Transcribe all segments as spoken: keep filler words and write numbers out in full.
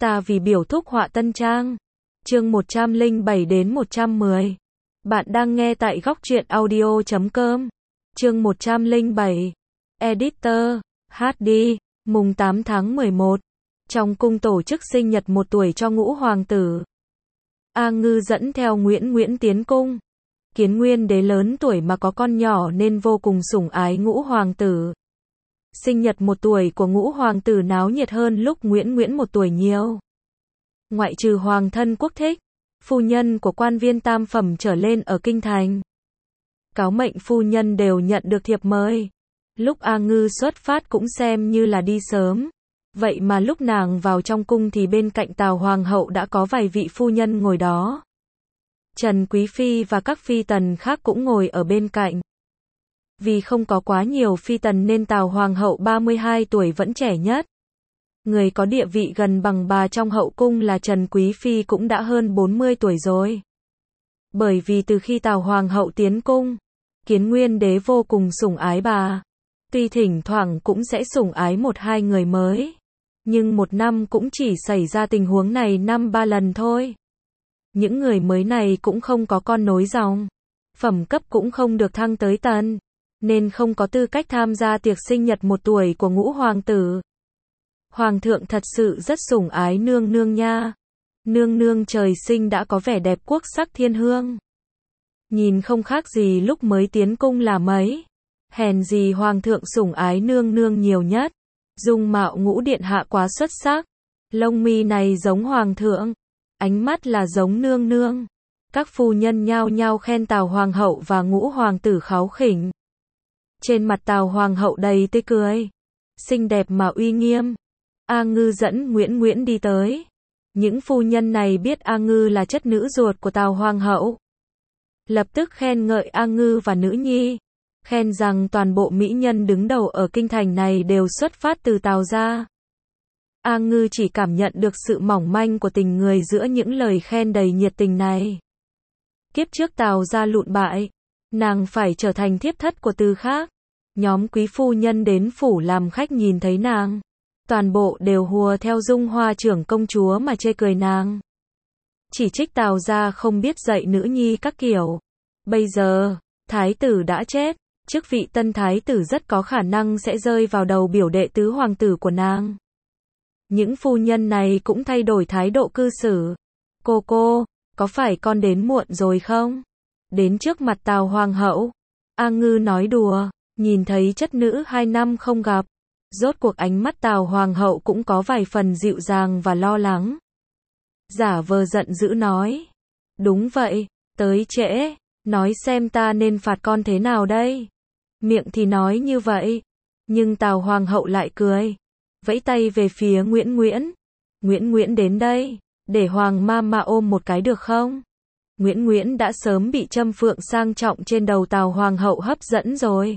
Ta vì biểu thúc họa tân trang. Chương một trăm lẻ bảy đến một trăm mười. Bạn đang nghe tại góc truyện audio chấm com. Chương một trăm lẻ bảy. Editor, hát đê, mùng tám tháng mười một. Trong cung tổ chức sinh nhật một tuổi cho ngũ hoàng tử. A Ngư dẫn theo Nguyễn Nguyễn tiến cung. Kiến Nguyên đế lớn tuổi mà có con nhỏ nên vô cùng sủng ái ngũ hoàng tử. Sinh nhật một tuổi của ngũ hoàng tử náo nhiệt hơn lúc Nguyễn Nguyễn một tuổi nhiều. Ngoại trừ hoàng thân quốc thích, phu nhân của quan viên tam phẩm trở lên ở kinh thành. Cáo mệnh phu nhân đều nhận được thiệp mời. Lúc A Ngư xuất phát cũng xem như là đi sớm. Vậy mà lúc nàng vào trong cung thì bên cạnh Tào Hoàng hậu đã có vài vị phu nhân ngồi đó. Trần Quý Phi và các phi tần khác cũng ngồi ở bên cạnh. Vì không có quá nhiều phi tần nên Tào Hoàng hậu ba mươi hai tuổi vẫn trẻ nhất. Người có địa vị gần bằng bà trong hậu cung là Trần Quý Phi cũng đã hơn bốn mươi tuổi rồi. Bởi vì từ khi Tào Hoàng hậu tiến cung, Kiến Nguyên đế vô cùng sủng ái bà. Tuy thỉnh thoảng cũng sẽ sủng ái một hai người mới, nhưng một năm cũng chỉ xảy ra tình huống này năm ba lần thôi. Những người mới này cũng không có con nối dòng, phẩm cấp cũng không được thăng tới tần, nên không có tư cách tham gia tiệc sinh nhật một tuổi của ngũ hoàng tử. Hoàng thượng thật sự rất sủng ái nương nương nha. Nương nương trời sinh đã có vẻ đẹp quốc sắc thiên hương. Nhìn không khác gì lúc mới tiến cung là mấy. Hèn gì hoàng thượng sủng ái nương nương nhiều nhất. Dung mạo ngũ điện hạ quá xuất sắc. Lông mi này giống hoàng thượng. Ánh mắt là giống nương nương. Các phu nhân nhao nhao khen Tào Hoàng hậu và ngũ hoàng tử kháu khỉnh. Trên mặt Tào Hoàng hậu đầy tươi cười. Xinh đẹp mà uy nghiêm. A Ngư dẫn Nguyễn Nguyễn đi tới. Những phu nhân này biết A Ngư là chất nữ ruột của Tào Hoàng hậu. Lập tức khen ngợi A Ngư và nữ nhi. Khen rằng toàn bộ mỹ nhân đứng đầu ở kinh thành này đều xuất phát từ Tào gia. A Ngư chỉ cảm nhận được sự mỏng manh của tình người giữa những lời khen đầy nhiệt tình này. Kiếp trước Tào gia lụn bại, nàng phải trở thành thiếp thất của Từ Khác. Nhóm quý phu nhân đến phủ làm khách nhìn thấy nàng, toàn bộ đều hùa theo Dung Hoa trưởng công chúa mà chê cười nàng. Chỉ trích Tào gia không biết dạy nữ nhi các kiểu. Bây giờ, thái tử đã chết, chức vị tân thái tử rất có khả năng sẽ rơi vào đầu biểu đệ tứ hoàng tử của nàng. Những phu nhân này cũng thay đổi thái độ cư xử. Cô cô, có phải con đến muộn rồi không? Đến trước mặt Tào Hoàng hậu, A Ngư nói đùa, nhìn thấy chất nữ hai năm không gặp. Rốt cuộc ánh mắt Tào Hoàng hậu cũng có vài phần dịu dàng và lo lắng. Giả vờ giận dữ nói. Đúng vậy, tới trễ, nói xem ta nên phạt con thế nào đây? Miệng thì nói như vậy, nhưng Tào Hoàng hậu lại cười. Vẫy tay về phía Nguyễn Nguyễn. Nguyễn Nguyễn đến đây, để Hoàng ma ma ôm một cái được không? Nguyễn Nguyễn đã sớm bị châm phượng sang trọng trên đầu Tào Hoàng hậu hấp dẫn rồi.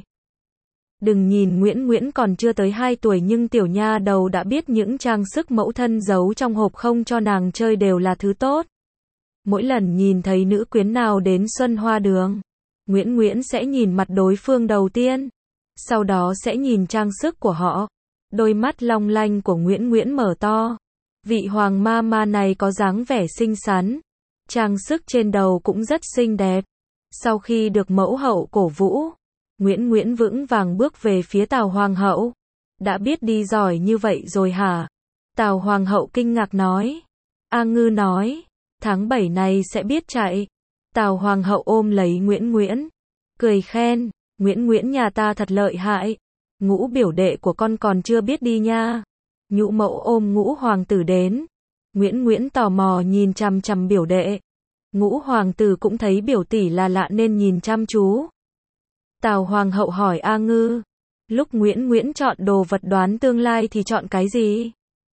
Đừng nhìn Nguyễn Nguyễn còn chưa tới hai tuổi nhưng tiểu nha đầu đã biết những trang sức mẫu thân giấu trong hộp không cho nàng chơi đều là thứ tốt. Mỗi lần nhìn thấy nữ quyến nào đến Xuân Hoa Đường, Nguyễn Nguyễn sẽ nhìn mặt đối phương đầu tiên, sau đó sẽ nhìn trang sức của họ. Đôi mắt long lanh của Nguyễn Nguyễn mở to. Vị hoàng ma ma này có dáng vẻ xinh xắn, trang sức trên đầu cũng rất xinh đẹp. Sau khi được mẫu hậu cổ vũ, Nguyễn Nguyễn vững vàng bước về phía Tào Hoàng hậu. Đã biết đi giỏi như vậy rồi hả? Tào Hoàng hậu kinh ngạc nói. A Ngư nói, tháng bảy này sẽ biết chạy. Tào Hoàng hậu ôm lấy Nguyễn Nguyễn, cười khen, Nguyễn Nguyễn nhà ta thật lợi hại. Ngũ biểu đệ của con còn chưa biết đi nha. Nhũ mẫu ôm ngũ hoàng tử đến. Nguyễn Nguyễn tò mò nhìn chằm chằm biểu đệ. Ngũ hoàng tử cũng thấy biểu tỷ là lạ nên nhìn chăm chú. Tào Hoàng hậu hỏi A Ngư. Lúc Nguyễn Nguyễn chọn đồ vật đoán tương lai thì chọn cái gì?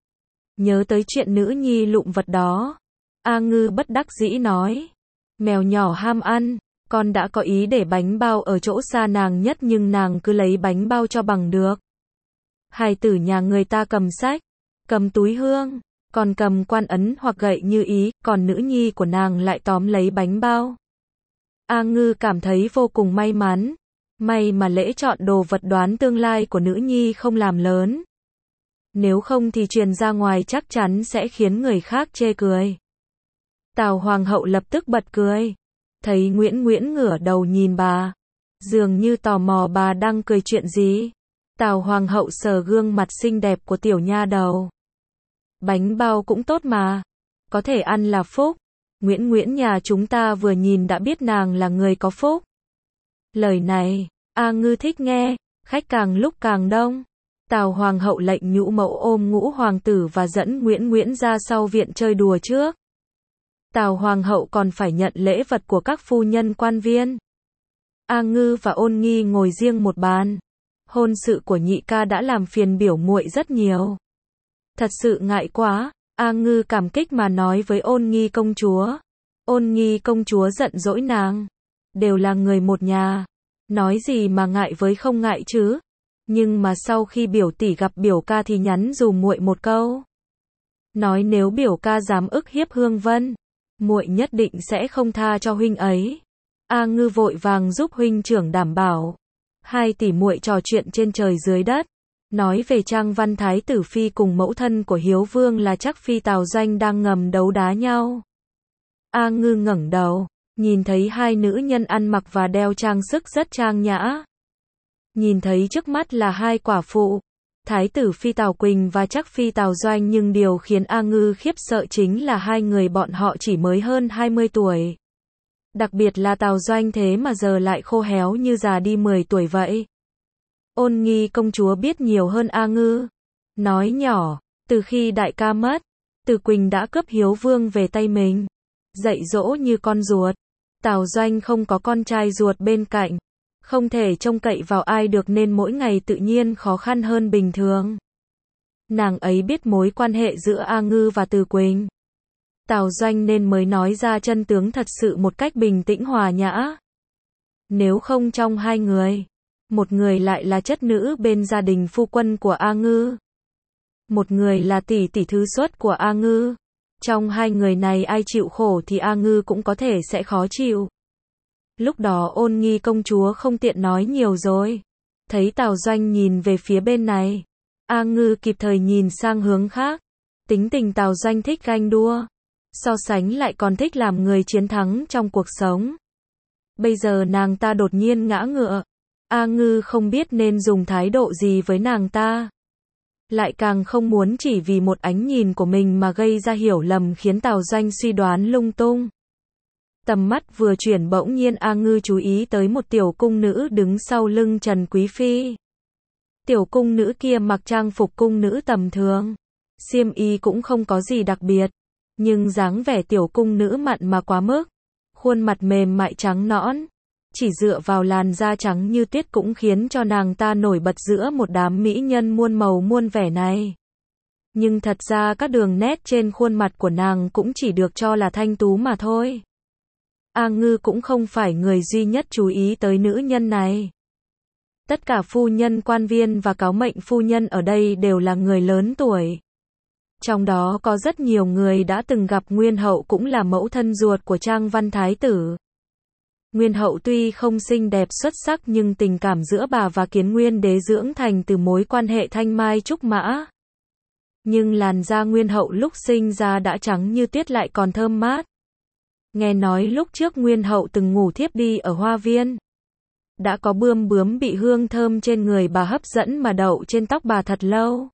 Nhớ tới chuyện nữ nhi lụm vật đó. A Ngư bất đắc dĩ nói. Mèo nhỏ ham ăn. Con đã có ý để bánh bao ở chỗ xa nàng nhất nhưng nàng cứ lấy bánh bao cho bằng được. Hài tử nhà người ta cầm sách, cầm túi hương, còn cầm quan ấn hoặc gậy như ý, còn nữ nhi của nàng lại tóm lấy bánh bao. A Ngư cảm thấy vô cùng may mắn. May mà lễ chọn đồ vật đoán tương lai của nữ nhi không làm lớn. Nếu không thì truyền ra ngoài chắc chắn sẽ khiến người khác chê cười. Tào Hoàng hậu lập tức bật cười. Thấy Nguyễn Nguyễn ngửa đầu nhìn bà. Dường như tò mò bà đang cười chuyện gì. Tào Hoàng hậu sờ gương mặt xinh đẹp của tiểu nha đầu. Bánh bao cũng tốt mà. Có thể ăn là phúc. Nguyễn Nguyễn nhà chúng ta vừa nhìn đã biết nàng là người có phúc. Lời này, A Ngư thích nghe, khách càng lúc càng đông. Tào Hoàng hậu lệnh nhũ mẫu ôm ngũ hoàng tử và dẫn Nguyễn Nguyễn ra sau viện chơi đùa trước. Tào Hoàng hậu còn phải nhận lễ vật của các phu nhân quan viên. A Ngư và Ôn Nghi ngồi riêng một bàn. Hôn sự của nhị ca đã làm phiền biểu muội rất nhiều. Thật sự ngại quá, A Ngư cảm kích mà nói với Ôn Nghi công chúa. Ôn Nghi công chúa giận dỗi nàng. Đều là người một nhà. Nói gì mà ngại với không ngại chứ. Nhưng mà sau khi biểu tỷ gặp biểu ca thì nhắn dùm muội một câu. Nói nếu biểu ca dám ức hiếp Hương Vân, muội nhất định sẽ không tha cho huynh ấy. A Ngư vội vàng giúp huynh trưởng đảm bảo. Hai tỷ muội trò chuyện trên trời dưới đất. Nói về Trang Văn Thái tử phi cùng mẫu thân của Hiếu Vương là Trắc phi Tào Doanh đang ngầm đấu đá nhau. A Ngư ngẩng đầu, nhìn thấy hai nữ nhân ăn mặc và đeo trang sức rất trang nhã. Nhìn thấy trước mắt là hai quả phụ, Thái tử phi Tào Quỳnh và Trắc phi Tào Doanh, nhưng điều khiến A Ngư khiếp sợ chính là hai người bọn họ chỉ mới hơn hai mươi tuổi. Đặc biệt là Tào Doanh thế mà giờ lại khô héo như già đi mười tuổi vậy. Ôn Nghi công chúa biết nhiều hơn A Ngư. Nói nhỏ, từ khi đại ca mất, Từ Quỳnh đã cướp Hiếu Vương về tay mình. Dạy dỗ như con ruột. Tào Doanh không có con trai ruột bên cạnh. Không thể trông cậy vào ai được nên mỗi ngày tự nhiên khó khăn hơn bình thường. Nàng ấy biết mối quan hệ giữa A Ngư và Từ Quỳnh. Tào Doanh nên mới nói ra chân tướng thật sự một cách bình tĩnh hòa nhã. Nếu không trong hai người, một người lại là chất nữ bên gia đình phu quân của A Ngư. Một người là tỷ tỷ thứ xuất của A Ngư. Trong hai người này ai chịu khổ thì A Ngư cũng có thể sẽ khó chịu. Lúc đó Ôn Nghi công chúa không tiện nói nhiều rồi. Thấy Tào Doanh nhìn về phía bên này, A Ngư kịp thời nhìn sang hướng khác. Tính tình Tào Doanh thích ganh đua. So sánh lại còn thích làm người chiến thắng trong cuộc sống. Bây giờ nàng ta đột nhiên ngã ngựa. A Ngư không biết nên dùng thái độ gì với nàng ta. Lại càng không muốn chỉ vì một ánh nhìn của mình mà gây ra hiểu lầm khiến Tào Doanh suy đoán lung tung. Tầm mắt vừa chuyển bỗng nhiên A Ngư chú ý tới một tiểu cung nữ đứng sau lưng Trần Quý Phi. Tiểu cung nữ kia mặc trang phục cung nữ tầm thường. Xiêm y cũng không có gì đặc biệt. Nhưng dáng vẻ tiểu cung nữ mặn mà quá mức. Khuôn mặt mềm mại trắng nõn. Chỉ dựa vào làn da trắng như tuyết cũng khiến cho nàng ta nổi bật giữa một đám mỹ nhân muôn màu muôn vẻ này. Nhưng thật ra các đường nét trên khuôn mặt của nàng cũng chỉ được cho là thanh tú mà thôi. A Ngư cũng không phải người duy nhất chú ý tới nữ nhân này. Tất cả phu nhân quan viên và cáo mệnh phu nhân ở đây đều là người lớn tuổi. Trong đó có rất nhiều người đã từng gặp Nguyên hậu, cũng là mẫu thân ruột của Trang Văn Thái tử. Nguyên hậu tuy không xinh đẹp xuất sắc nhưng tình cảm giữa bà và Kiến Nguyên đế dưỡng thành từ mối quan hệ thanh mai trúc mã. Nhưng làn da Nguyên hậu lúc sinh ra đã trắng như tuyết lại còn thơm mát. Nghe nói lúc trước Nguyên hậu từng ngủ thiếp đi ở hoa viên. Đã có bươm bướm bị hương thơm trên người bà hấp dẫn mà đậu trên tóc bà thật lâu.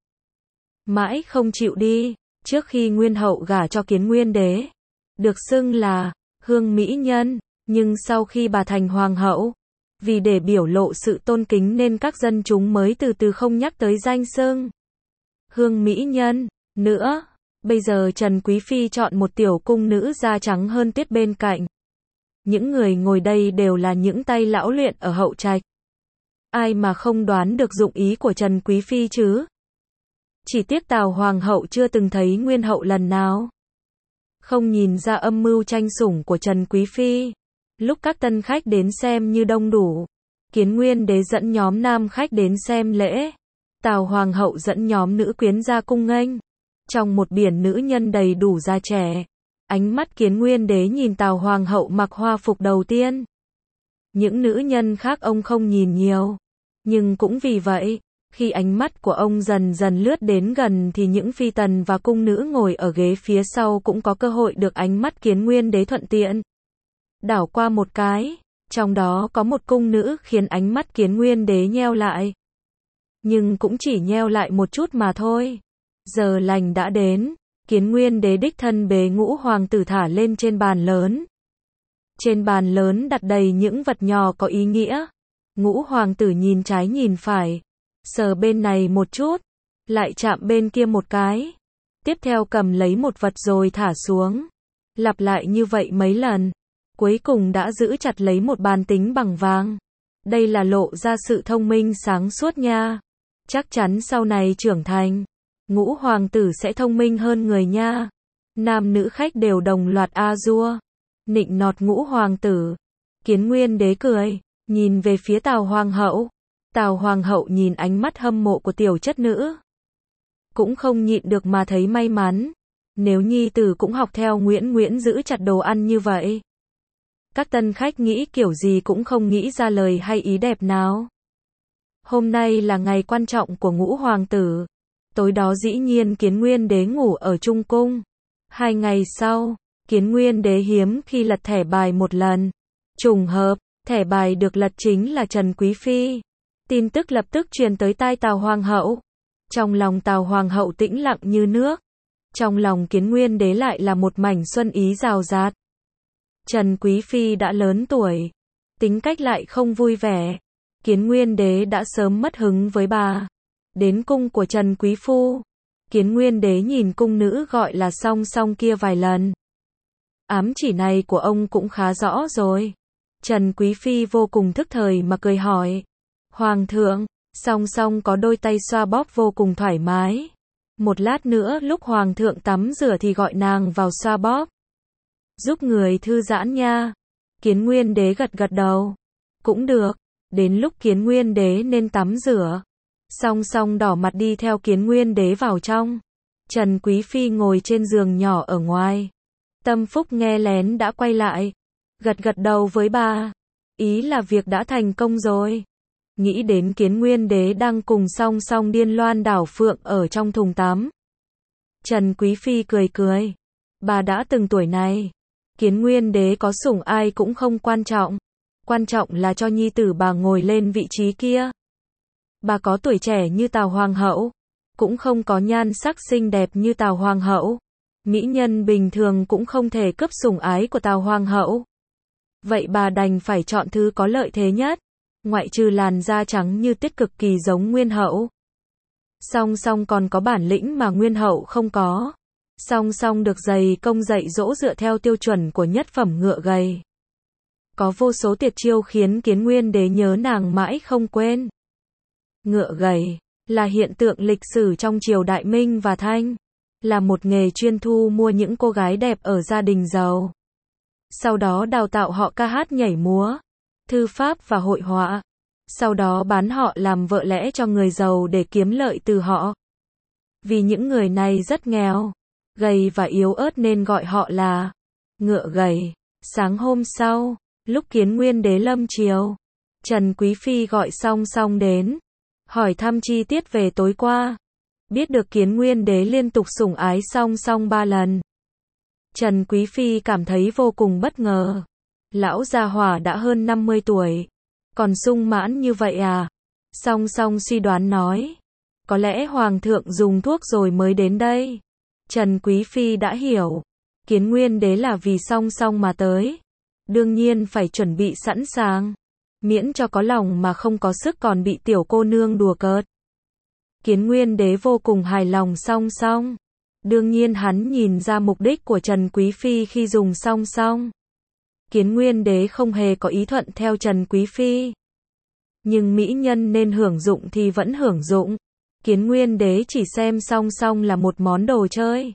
Mãi không chịu đi, trước khi Nguyên hậu gả cho Kiến Nguyên đế. Được xưng là hương mỹ nhân, nhưng sau khi bà thành hoàng hậu, vì để biểu lộ sự tôn kính nên các dân chúng mới từ từ không nhắc tới danh xưng hương mỹ nhân nữa. Bây giờ Trần Quý Phi chọn một tiểu cung nữ da trắng hơn tuyết bên cạnh. Những người ngồi đây đều là những tay lão luyện ở hậu trạch. Ai mà không đoán được dụng ý của Trần Quý Phi chứ? Chỉ tiếc Tào Hoàng hậu chưa từng thấy Nguyên hậu lần nào. Không nhìn ra âm mưu tranh sủng của Trần Quý Phi. Lúc các tân khách đến xem như đông đủ, Kiến Nguyên đế dẫn nhóm nam khách đến xem lễ. Tào Hoàng hậu dẫn nhóm nữ quyến ra cung nghênh. Trong một biển nữ nhân đầy đủ già trẻ, ánh mắt Kiến Nguyên đế nhìn Tào Hoàng hậu mặc hoa phục đầu tiên. Những nữ nhân khác ông không nhìn nhiều. Nhưng cũng vì vậy, Khi ánh mắt của ông dần dần lướt đến gần thì những phi tần và cung nữ ngồi ở ghế phía sau cũng có cơ hội được ánh mắt Kiến Nguyên Đế thuận tiện đảo qua một cái, trong đó có một cung nữ khiến ánh mắt Kiến Nguyên Đế nheo lại. Nhưng cũng chỉ nheo lại một chút mà thôi. Giờ lành đã đến, Kiến Nguyên Đế đích thân bế Ngũ hoàng tử thả lên trên bàn lớn. Trên bàn lớn đặt đầy những vật nhỏ có ý nghĩa. Ngũ hoàng tử nhìn trái nhìn phải, sờ bên này một chút, lại chạm bên kia một cái. Tiếp theo cầm lấy một vật rồi thả xuống. Lặp lại như vậy mấy lần. Cuối cùng đã giữ chặt lấy một bàn tính bằng vàng. Đây là lộ ra sự thông minh sáng suốt nha. Chắc chắn sau này trưởng thành, Ngũ hoàng tử sẽ thông minh hơn người nha. Nam nữ khách đều đồng loạt a dua, nịnh nọt Ngũ hoàng tử. Kiến Nguyên Đế cười, nhìn về phía Tào hoàng hậu. Tào hoàng hậu nhìn ánh mắt hâm mộ của tiểu chất nữ, cũng không nhịn được mà thấy may mắn. Nếu nhi tử cũng học theo Nguyễn Nguyễn giữ chặt đồ ăn như vậy. Các tân khách nghĩ kiểu gì cũng không nghĩ ra lời hay ý đẹp nào. Hôm nay là ngày quan trọng của Ngũ hoàng tử. Tối đó dĩ nhiên Kiến Nguyên Đế ngủ ở Trung cung. Hai ngày sau, Kiến Nguyên Đế hiếm khi lật thẻ bài một lần. Trùng hợp, thẻ bài được lật chính là Trần Quý Phi. Tin tức lập tức truyền tới tai Tào hoàng hậu. Trong lòng Tào hoàng hậu tĩnh lặng như nước. Trong lòng Kiến Nguyên Đế lại là một mảnh xuân ý rào rạt. Trần Quý Phi đã lớn tuổi, tính cách lại không vui vẻ. Kiến Nguyên Đế đã sớm mất hứng với bà. Đến cung của Trần Quý Phu, Kiến Nguyên Đế nhìn cung nữ gọi là Song Song kia vài lần. Ám chỉ này của ông cũng khá rõ rồi. Trần Quý Phi vô cùng thức thời mà cười hỏi. Hoàng thượng, Song Song có đôi tay xoa bóp vô cùng thoải mái. Một lát nữa lúc Hoàng thượng tắm rửa thì gọi nàng vào xoa bóp. Giúp người thư giãn nha. Kiến Nguyên Đế gật gật đầu. Cũng được. Đến lúc Kiến Nguyên Đế nên tắm rửa, Song Song đỏ mặt đi theo Kiến Nguyên Đế vào trong. Trần Quý Phi ngồi trên giường nhỏ ở ngoài. Tâm Phúc nghe lén đã quay lại, gật gật đầu với bà. Ý là việc đã thành công rồi. Nghĩ đến Kiến Nguyên Đế đang cùng Song Song điên loan đảo phượng ở trong thùng tắm. Trần Quý Phi cười cười. Bà đã từng tuổi này. Kiến Nguyên Đế có sủng ai cũng không quan trọng. Quan trọng là cho nhi tử bà ngồi lên vị trí kia. Bà có tuổi trẻ như Tào hoàng hậu, cũng không có nhan sắc xinh đẹp như Tào hoàng hậu. Mỹ nhân bình thường cũng không thể cướp sủng ái của Tào hoàng hậu. Vậy bà đành phải chọn thứ có lợi thế nhất, ngoại trừ làn da trắng như tuyết cực kỳ giống Nguyên hậu. Song Song còn có bản lĩnh mà Nguyên hậu không có. Song Song được dày công dạy dỗ dựa theo tiêu chuẩn của nhất phẩm ngựa gầy. Có vô số tuyệt chiêu khiến Kiến Nguyên Đế nhớ nàng mãi không quên. Ngựa gầy là hiện tượng lịch sử trong triều Đại Minh và Thanh, là một nghề chuyên thu mua những cô gái đẹp ở gia đình giàu. Sau đó đào tạo họ ca hát nhảy múa, thư pháp và hội họa. Sau đó bán họ làm vợ lẽ cho người giàu để kiếm lợi từ họ. Vì những người này rất nghèo, gầy và yếu ớt nên gọi họ là ngựa gầy. Sáng hôm sau, lúc Kiến Nguyên Đế lâm triều, Trần Quý Phi gọi Song Song đến, hỏi thăm chi tiết về tối qua. Biết được Kiến Nguyên Đế liên tục sủng ái Song Song ba lần. Trần Quý Phi cảm thấy vô cùng bất ngờ. Lão già hỏa đã hơn năm mươi tuổi, còn sung mãn như vậy à? Song Song suy đoán nói. Có lẽ Hoàng thượng dùng thuốc rồi mới đến đây. Trần Quý Phi đã hiểu. Kiến Nguyên Đế là vì Song Song mà tới. Đương nhiên phải chuẩn bị sẵn sàng. Miễn cho có lòng mà không có sức còn bị tiểu cô nương đùa cợt. Kiến Nguyên Đế vô cùng hài lòng Song Song. Đương nhiên hắn nhìn ra mục đích của Trần Quý Phi khi dùng Song Song. Kiến Nguyên Đế không hề có ý thuận theo Trần Quý Phi. Nhưng mỹ nhân nên hưởng dụng thì vẫn hưởng dụng. Kiến Nguyên Đế chỉ xem Song Song là một món đồ chơi.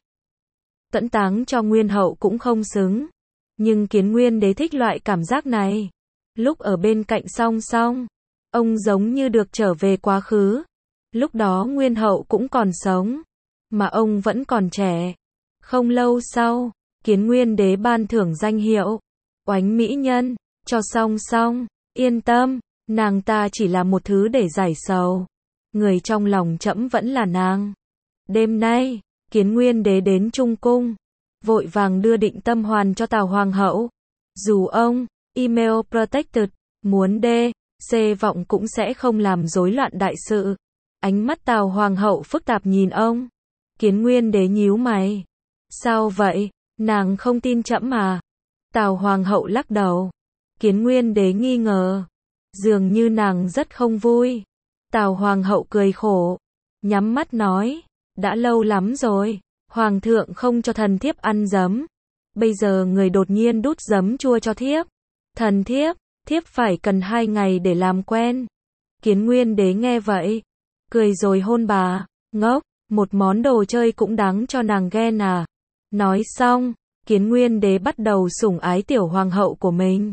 Tẫn táng cho Nguyên hậu cũng không xứng. Nhưng Kiến Nguyên Đế thích loại cảm giác này. Lúc ở bên cạnh Song Song, ông giống như được trở về quá khứ. Lúc đó Nguyên hậu cũng còn sống, mà ông vẫn còn trẻ. Không lâu sau, Kiến Nguyên Đế ban thưởng danh hiệu oánh mỹ nhân cho Song Song. Yên tâm, nàng ta chỉ là một thứ để giải sầu. người trong lòng trẫm vẫn là nàng. Đêm nay, Kiến Nguyên Đế đến Trung Cung, vội vàng đưa định tâm hoàn cho Tào Hoàng hậu. Dù ông, email protected, muốn đê, xê vọng cũng sẽ không làm rối loạn đại sự. Ánh mắt Tào Hoàng hậu phức tạp nhìn ông. Kiến Nguyên Đế nhíu mày. Sao vậy, nàng không tin trẫm mà. Tào Hoàng hậu lắc đầu. Kiến Nguyên Đế nghi ngờ. Dường như nàng rất không vui. Tào Hoàng hậu cười khổ. Nhắm mắt nói. Đã lâu lắm rồi. Hoàng thượng không cho thần thiếp ăn giấm. Bây giờ người đột nhiên đút giấm chua cho thiếp. Thần thiếp, thiếp phải cần hai ngày để làm quen. Kiến Nguyên Đế nghe vậy. Cười rồi hôn bà. Ngốc, một món đồ chơi cũng đáng cho nàng ghen à. Nói xong, Kiến Nguyên Đế bắt đầu sủng ái tiểu hoàng hậu của mình.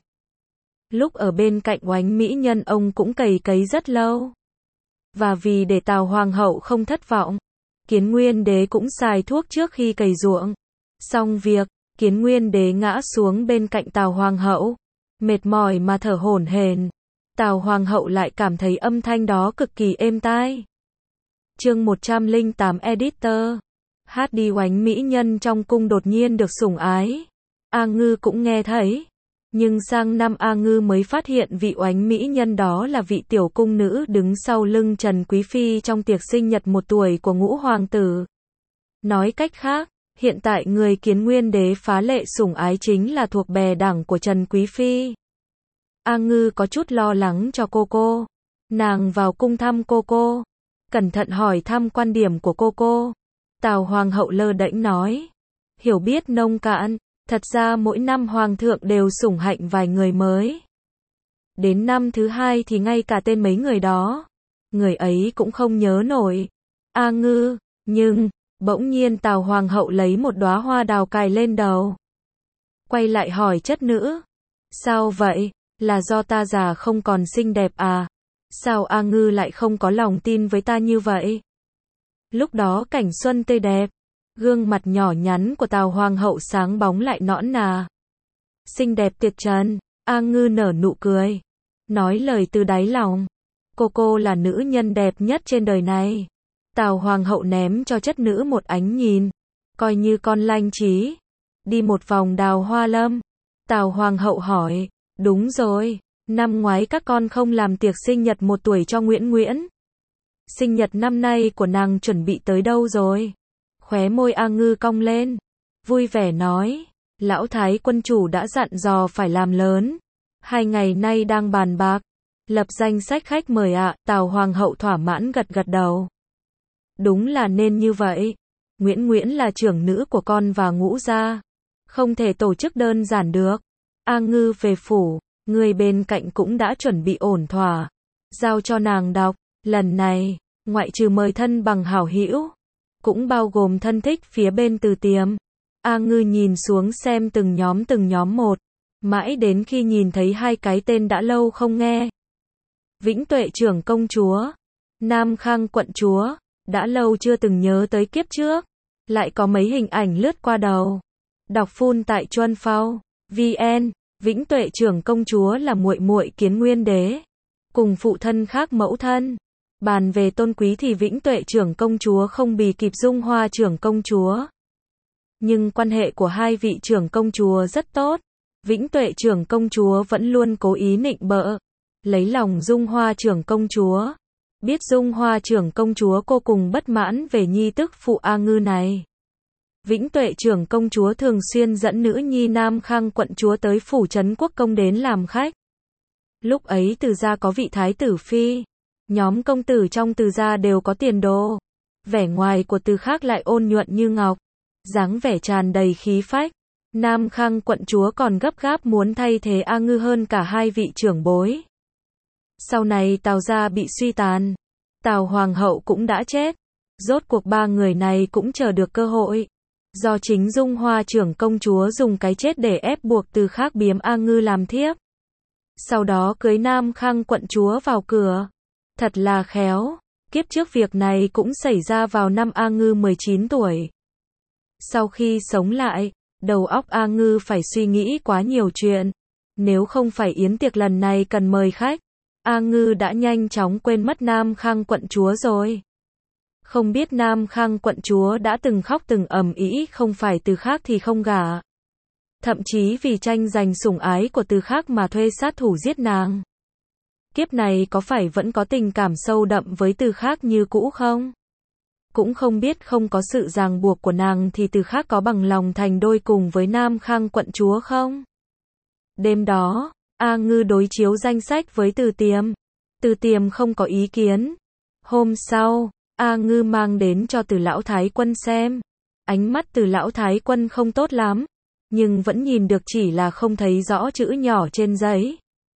Lúc ở bên cạnh oánh mỹ nhân ông cũng cày cấy rất lâu. Và vì để Tào Hoàng hậu không thất vọng, Kiến Nguyên Đế cũng xài thuốc trước khi cày ruộng. Xong việc, Kiến Nguyên Đế ngã xuống bên cạnh Tào Hoàng hậu, mệt mỏi mà thở hổn hển. Tào Hoàng hậu lại cảm thấy âm thanh đó cực kỳ êm tai. Chương một trăm lẻ tám Editor. Hát đi oánh mỹ nhân trong cung đột nhiên được sủng ái. A Ngư cũng nghe thấy. Nhưng sang năm A Ngư mới phát hiện vị oánh mỹ nhân đó là vị tiểu cung nữ đứng sau lưng Trần Quý Phi trong tiệc sinh nhật một tuổi của ngũ hoàng tử. Nói cách khác, hiện tại người Kiến Nguyên Đế phá lệ sủng ái chính là thuộc bè đảng của Trần Quý Phi. A Ngư có chút lo lắng cho cô cô. Nàng vào cung thăm cô cô. Cẩn thận hỏi thăm quan điểm của cô cô. Tào Hoàng hậu lơ đễnh nói. Hiểu biết nông cạn. Thật ra mỗi năm hoàng thượng đều sủng hạnh vài người mới. Đến năm thứ hai thì ngay cả tên mấy người đó, người ấy cũng không nhớ nổi. A Ngư, nhưng, bỗng nhiên Tào Hoàng hậu lấy một đóa hoa đào cài lên đầu. Quay lại hỏi chất nữ. Sao vậy, là do ta già không còn xinh đẹp à? Sao A Ngư lại không có lòng tin với ta như vậy? Lúc đó cảnh xuân tươi đẹp. Gương mặt nhỏ nhắn của Tào Hoàng hậu sáng bóng lại nõn nà. Xinh đẹp tuyệt trần. A Ngư nở nụ cười. Nói lời từ đáy lòng. Cô cô là nữ nhân đẹp nhất trên đời này. Tào Hoàng hậu ném cho chất nữ một ánh nhìn. Coi như con lanh trí. Đi một vòng đào hoa lâm. Tào Hoàng hậu hỏi. Đúng rồi. Năm ngoái các con không làm tiệc sinh nhật một tuổi cho Nguyễn Nguyễn. Sinh nhật năm nay của nàng chuẩn bị tới đâu rồi? Khóe môi A Ngư cong lên, vui vẻ nói, lão thái quân chủ đã dặn dò phải làm lớn. Hai ngày nay đang bàn bạc, lập danh sách khách mời ạ. Tào Hoàng hậu thỏa mãn gật gật đầu. Đúng là nên như vậy. Nguyễn Nguyễn là trưởng nữ của con và Ngũ gia, không thể tổ chức đơn giản được. A Ngư về phủ, người bên cạnh cũng đã chuẩn bị ổn thỏa, giao cho nàng đọc. Lần này, ngoại trừ mời thân bằng hảo hữu, cũng bao gồm thân thích phía bên Từ Tiềm. A Ngư nhìn xuống xem từng nhóm từng nhóm một, mãi đến khi nhìn thấy hai cái tên đã lâu không nghe. Vĩnh Tuệ trưởng công chúa, Nam Khang quận chúa, đã lâu chưa từng nhớ tới kiếp trước, lại có mấy hình ảnh lướt qua đầu. Đọc full tại Chuan Phao, vn, Vĩnh Tuệ trưởng công chúa là muội muội Kiến Nguyên Đế, cùng phụ thân khác mẫu thân. Bàn về tôn quý thì Vĩnh Tuệ trưởng công chúa không bì kịp Dung Hoa trưởng công chúa. Nhưng quan hệ của hai vị trưởng công chúa rất tốt. Vĩnh Tuệ trưởng công chúa vẫn luôn cố ý nịnh bợ, lấy lòng Dung Hoa trưởng công chúa. Biết Dung Hoa trưởng công chúa cô cùng bất mãn về nhi tức phụ A Ngư này. Vĩnh Tuệ trưởng công chúa thường xuyên dẫn nữ nhi Nam Khang quận chúa tới phủ trấn quốc công đến làm khách. Lúc ấy Từ gia có vị thái tử phi. Nhóm công tử trong Từ gia đều có tiền đồ. Vẻ ngoài của Từ khác lại ôn nhuận như ngọc, dáng vẻ tràn đầy khí phách. Nam Khang quận chúa còn gấp gáp muốn thay thế A Ngư hơn cả hai vị trưởng bối. Sau này Tào gia bị suy tàn, Tào Hoàng hậu cũng đã chết. Rốt cuộc ba người này cũng chờ được cơ hội. Do chính Dung Hoa trưởng công chúa dùng cái chết để ép buộc Từ khác biếm A Ngư làm thiếp. Sau đó cưới Nam Khang quận chúa vào cửa. Thật là khéo, kiếp trước việc này cũng xảy ra vào năm A Ngư mười chín tuổi. Sau khi sống lại, đầu óc A Ngư phải suy nghĩ quá nhiều chuyện. Nếu không phải yến tiệc lần này cần mời khách, A Ngư đã nhanh chóng quên mất Nam Khang quận chúa rồi. Không biết Nam Khang quận chúa đã từng khóc từng ầm ĩ không phải Từ Khác thì không gả. Thậm chí vì tranh giành sủng ái của Từ Khác mà thuê sát thủ giết nàng. Kiếp này có phải vẫn có tình cảm sâu đậm với Từ Khác như cũ không? Cũng không biết không có sự ràng buộc của nàng thì Từ Khác có bằng lòng thành đôi cùng với Nam Khang quận chúa không? Đêm đó, A Ngư đối chiếu danh sách với Từ Tiềm. Từ Tiềm không có ý kiến. Hôm sau, A Ngư mang đến cho Từ Lão Thái Quân xem. Ánh mắt Từ Lão Thái Quân không tốt lắm, nhưng vẫn nhìn được, chỉ là không thấy rõ chữ nhỏ trên giấy.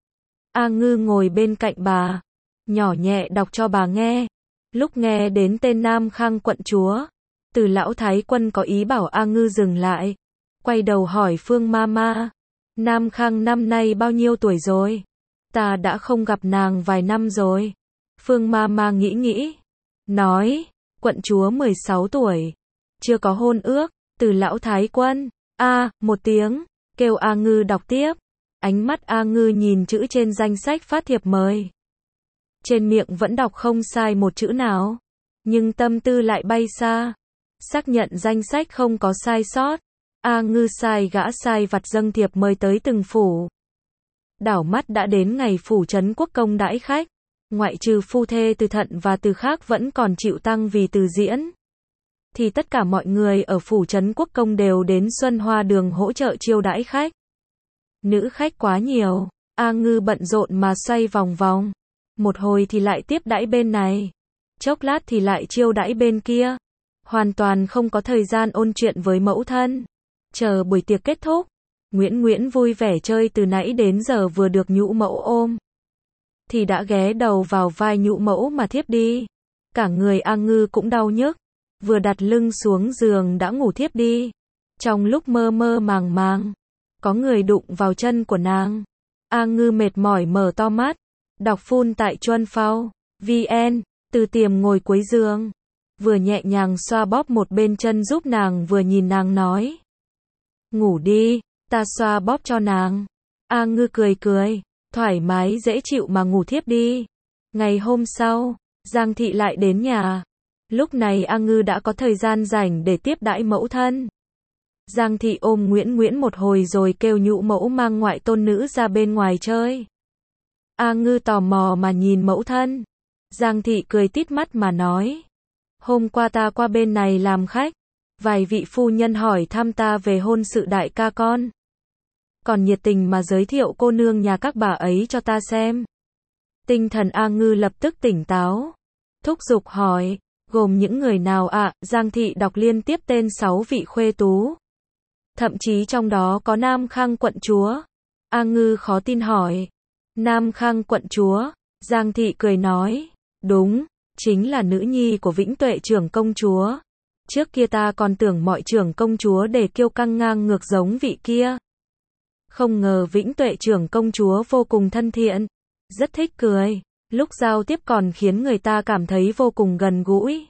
A Ngư ngồi bên cạnh bà, nhỏ nhẹ đọc cho bà nghe. Lúc nghe đến tên Nam Khang quận chúa, Từ Lão Thái Quân có ý bảo A Ngư dừng lại. Quay đầu hỏi Phương Mama, Nam Khang năm nay bao nhiêu tuổi rồi? Ta đã không gặp nàng vài năm rồi. Phương Mama nghĩ nghĩ, nói, quận chúa mười sáu tuổi, chưa có hôn ước. Từ Lão Thái Quân, a, một tiếng, kêu A Ngư đọc tiếp. Ánh mắt A Ngư nhìn chữ trên danh sách phát thiệp mời. Trên miệng vẫn đọc không sai một chữ nào, nhưng tâm tư lại bay xa. Xác nhận danh sách không có sai sót, A Ngư sai gã sai vặt dâng thiệp mời tới từng phủ. Đảo mắt đã đến ngày phủ trấn quốc công đãi khách. Ngoại trừ phu thê Từ Thận và Từ Khác vẫn còn chịu tăng vì Từ Diễn, thì tất cả mọi người ở phủ trấn quốc công đều đến Xuân Hoa Đường hỗ trợ chiêu đãi khách. Nữ khách quá nhiều, A Ngư bận rộn mà xoay vòng vòng. Một hồi thì lại tiếp đãi bên này, chốc lát thì lại chiêu đãi bên kia. Hoàn toàn không có thời gian ôn chuyện với mẫu thân. Chờ buổi tiệc kết thúc, Nguyễn Nguyễn vui vẻ chơi từ nãy đến giờ, vừa được nhũ mẫu ôm thì đã ghé đầu vào vai nhũ mẫu mà thiếp đi. Cả người A Ngư cũng đau nhức, vừa đặt lưng xuống giường đã ngủ thiếp đi. Trong lúc mơ mơ màng màng, có người đụng vào chân của nàng. A Ngư mệt mỏi mở to mắt, đọc phun tại Chuân Phao vn. Từ Tiềm ngồi cuối giường, vừa nhẹ nhàng xoa bóp một bên chân giúp nàng, vừa nhìn nàng nói, ngủ đi, ta xoa bóp cho nàng. A Ngư cười cười, thoải mái dễ chịu mà ngủ thiếp đi. Ngày hôm sau, Giang Thị lại đến nhà. Lúc này A Ngư đã có thời gian rảnh để tiếp đãi mẫu thân. Giang Thị ôm Nguyễn Nguyễn một hồi rồi kêu nhũ mẫu mang ngoại tôn nữ ra bên ngoài chơi. A Ngư tò mò mà nhìn mẫu thân. Giang Thị cười tít mắt mà nói, hôm qua ta qua bên này làm khách, vài vị phu nhân hỏi thăm ta về hôn sự đại ca con, còn nhiệt tình mà giới thiệu cô nương nhà các bà ấy cho ta xem. Tinh thần A Ngư lập tức tỉnh táo, thúc giục hỏi, gồm những người nào ạ? À? Giang Thị đọc liên tiếp tên sáu vị khuê tú, thậm chí trong đó có Nam Khang quận chúa. A Ngư khó tin hỏi, Nam Khang quận chúa? Giang Thị cười nói, đúng, chính là nữ nhi của Vĩnh Tuệ trưởng công chúa. Trước kia ta còn tưởng mọi trưởng công chúa để kiêu căng ngang ngược giống vị kia. Không ngờ Vĩnh Tuệ trưởng công chúa vô cùng thân thiện, rất thích cười, lúc giao tiếp còn khiến người ta cảm thấy vô cùng gần gũi.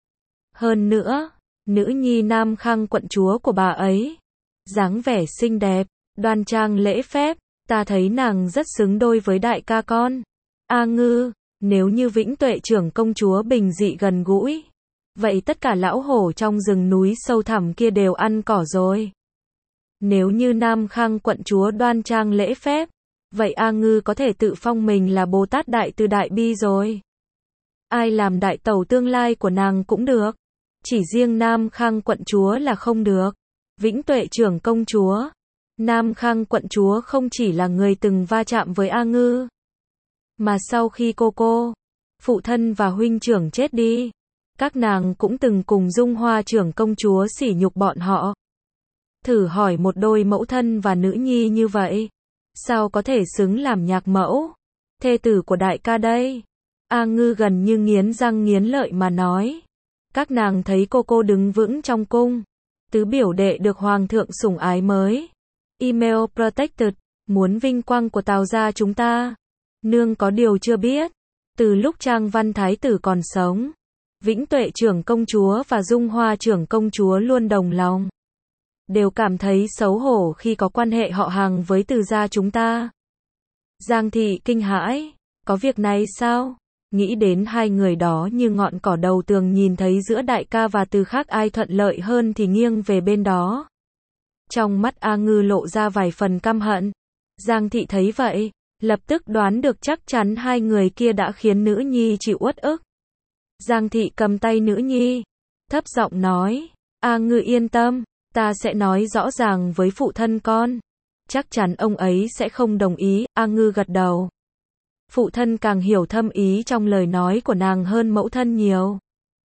Hơn nữa, nữ nhi Nam Khang quận chúa của bà ấy, dáng vẻ xinh đẹp, đoan trang lễ phép, ta thấy nàng rất xứng đôi với đại ca con. A Ngư, nếu như Vĩnh Tuệ trưởng công chúa bình dị gần gũi, vậy tất cả lão hổ trong rừng núi sâu thẳm kia đều ăn cỏ rồi. Nếu như Nam Khang quận chúa đoan trang lễ phép, vậy A Ngư có thể tự phong mình là Bồ Tát Đại Từ Đại Bi rồi. Ai làm đại tẩu tương lai của nàng cũng được, chỉ riêng Nam Khang quận chúa là không được. Vĩnh Tuệ trưởng công chúa, Nam Khang quận chúa không chỉ là người từng va chạm với A Ngư, mà sau khi cô cô, phụ thân và huynh trưởng chết đi, các nàng cũng từng cùng Dung Hoa trưởng công chúa sỉ nhục bọn họ. Thử hỏi một đôi mẫu thân và nữ nhi như vậy, sao có thể xứng làm nhạc mẫu, thê tử của đại ca đây? A Ngư gần như nghiến răng nghiến lợi mà nói, các nàng thấy cô cô đứng vững trong cung, tứ biểu đệ được hoàng thượng sủng ái mới, email protected, muốn vinh quang của Tào gia chúng ta. Nương có điều chưa biết, từ lúc Trang Văn Thái tử còn sống, Vĩnh Tuệ trưởng công chúa và Dung Hoa trưởng công chúa luôn đồng lòng, đều cảm thấy xấu hổ khi có quan hệ họ hàng với Từ gia chúng ta. Giang Thị kinh hãi, Có việc này sao? Nghĩ đến hai người đó như ngọn cỏ đầu tường, nhìn thấy giữa đại ca và Từ Khắc ai thuận lợi hơn thì nghiêng về bên đó. Trong mắt A Ngư lộ ra vài phần căm hận. Giang thị thấy vậy, lập tức đoán được chắc chắn hai người kia đã khiến nữ nhi chịu uất ức. Giang thị cầm tay nữ nhi, thấp giọng nói, A Ngư yên tâm, ta sẽ nói rõ ràng với phụ thân con. Chắc chắn ông ấy sẽ không đồng ý. A Ngư gật đầu. Phụ thân càng hiểu thâm ý trong lời nói của nàng hơn mẫu thân nhiều.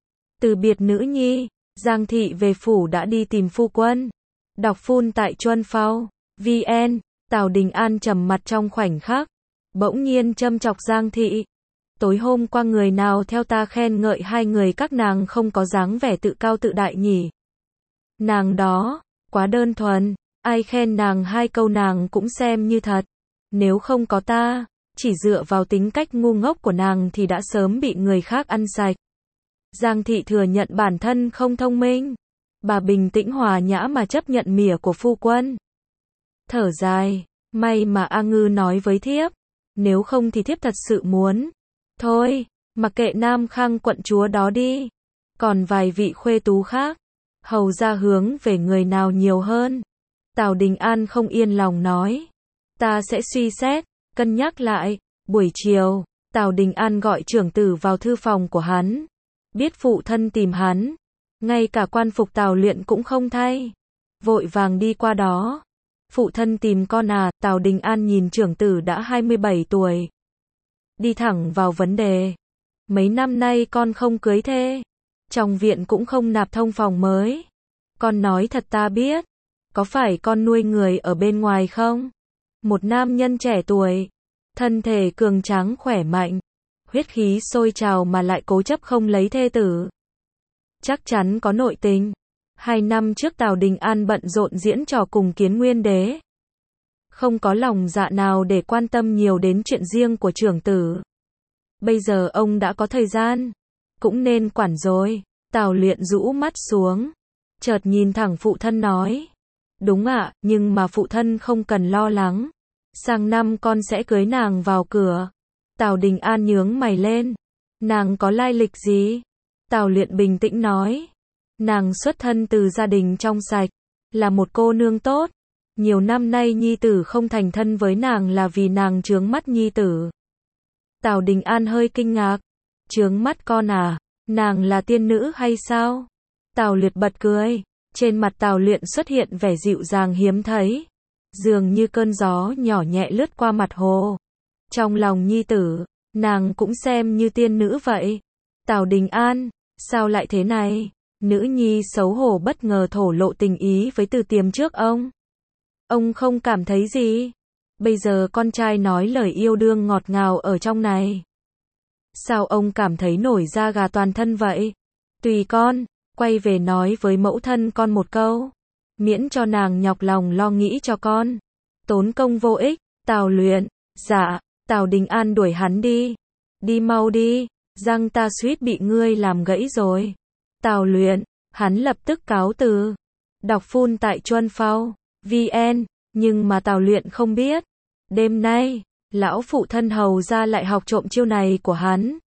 Từ biệt nữ nhi, Giang thị về phủ đã đi tìm phu quân. Đọc phun tại Chuân Phao vn. Tào Đình An trầm mặt trong khoảnh khắc, bỗng nhiên châm chọc Giang thị. Tối hôm qua người nào theo ta khen ngợi hai người các nàng không có dáng vẻ tự cao tự đại nhỉ? Nàng đó, quá đơn thuần, ai khen nàng hai câu nàng cũng xem như thật. Nếu không có ta, chỉ dựa vào tính cách ngu ngốc của nàng thì đã sớm bị người khác ăn sạch. Giang thị thừa nhận bản thân không thông minh. Bà bình tĩnh hòa nhã mà chấp nhận mỉa của phu quân. Thở dài, may mà A Ngư nói với thiếp, nếu không thì thiếp thật sự muốn. Thôi, mặc kệ Nam Khang quận chúa đó đi. Còn vài vị khuê tú khác, hầu ra hướng về người nào nhiều hơn? Tào Đình An không yên lòng nói, ta sẽ suy xét, cân nhắc lại. Buổi chiều, Tào Đình An gọi trưởng tử vào thư phòng của hắn. Biết phụ thân tìm hắn, ngay cả quan phục Tào Luyện cũng không thay, vội vàng đi qua đó. Phụ thân tìm con à? Tào Đình An nhìn trưởng tử đã hai mươi bảy tuổi. Đi thẳng vào vấn đề. Mấy năm nay con không cưới thê, trong viện cũng không nạp thông phòng mới. Con nói thật ta biết, có phải con nuôi người ở bên ngoài không? Một nam nhân trẻ tuổi, thân thể cường tráng khỏe mạnh, huyết khí sôi trào mà lại cố chấp không lấy thê tử. Chắc chắn có nội tình. Hai năm trước Tào Đình An bận rộn diễn trò cùng Kiến Nguyên Đế, không có lòng dạ nào để quan tâm nhiều đến chuyện riêng của trưởng tử. Bây giờ ông đã có thời gian, cũng nên quản rồi. Tào Luyện rũ mắt xuống, chợt nhìn thẳng phụ thân nói, đúng ạ, nhưng mà phụ thân không cần lo lắng, sang năm con sẽ cưới nàng vào cửa. Tào Đình An nhướng mày lên, nàng có lai lịch gì? Tào Luyện bình tĩnh nói, nàng xuất thân từ gia đình trong sạch, là một cô nương tốt. Nhiều năm nay nhi tử không thành thân với nàng là vì nàng chướng mắt nhi tử. Tào Đình An hơi kinh ngạc, chướng mắt con à? Nàng là tiên nữ hay sao? Tào Luyện bật cười, trên mặt Tào Luyện xuất hiện vẻ dịu dàng hiếm thấy, dường như cơn gió nhỏ nhẹ lướt qua mặt hồ. Trong lòng nhi tử, nàng cũng xem như tiên nữ vậy. Tào Đình An, sao lại thế này? Nữ nhi xấu hổ bất ngờ thổ lộ tình ý với Từ Tiềm trước ông. Ông không cảm thấy gì? Bây giờ con trai nói lời yêu đương ngọt ngào ở trong này, sao ông cảm thấy nổi da gà toàn thân vậy? Tùy con, quay về nói với mẫu thân con một câu, miễn cho nàng nhọc lòng lo nghĩ cho con, tốn công vô ích. Tào Luyện, dạ. Tào Đình An đuổi hắn đi. Đi mau đi, răng ta suýt bị ngươi làm gãy rồi. Tào Luyện, hắn lập tức cáo từ. Đọc phun tại Chuân Phao vn. Nhưng mà Tào Luyện không biết, đêm nay, lão phụ thân hầu ra lại học trộm chiêu này của hắn.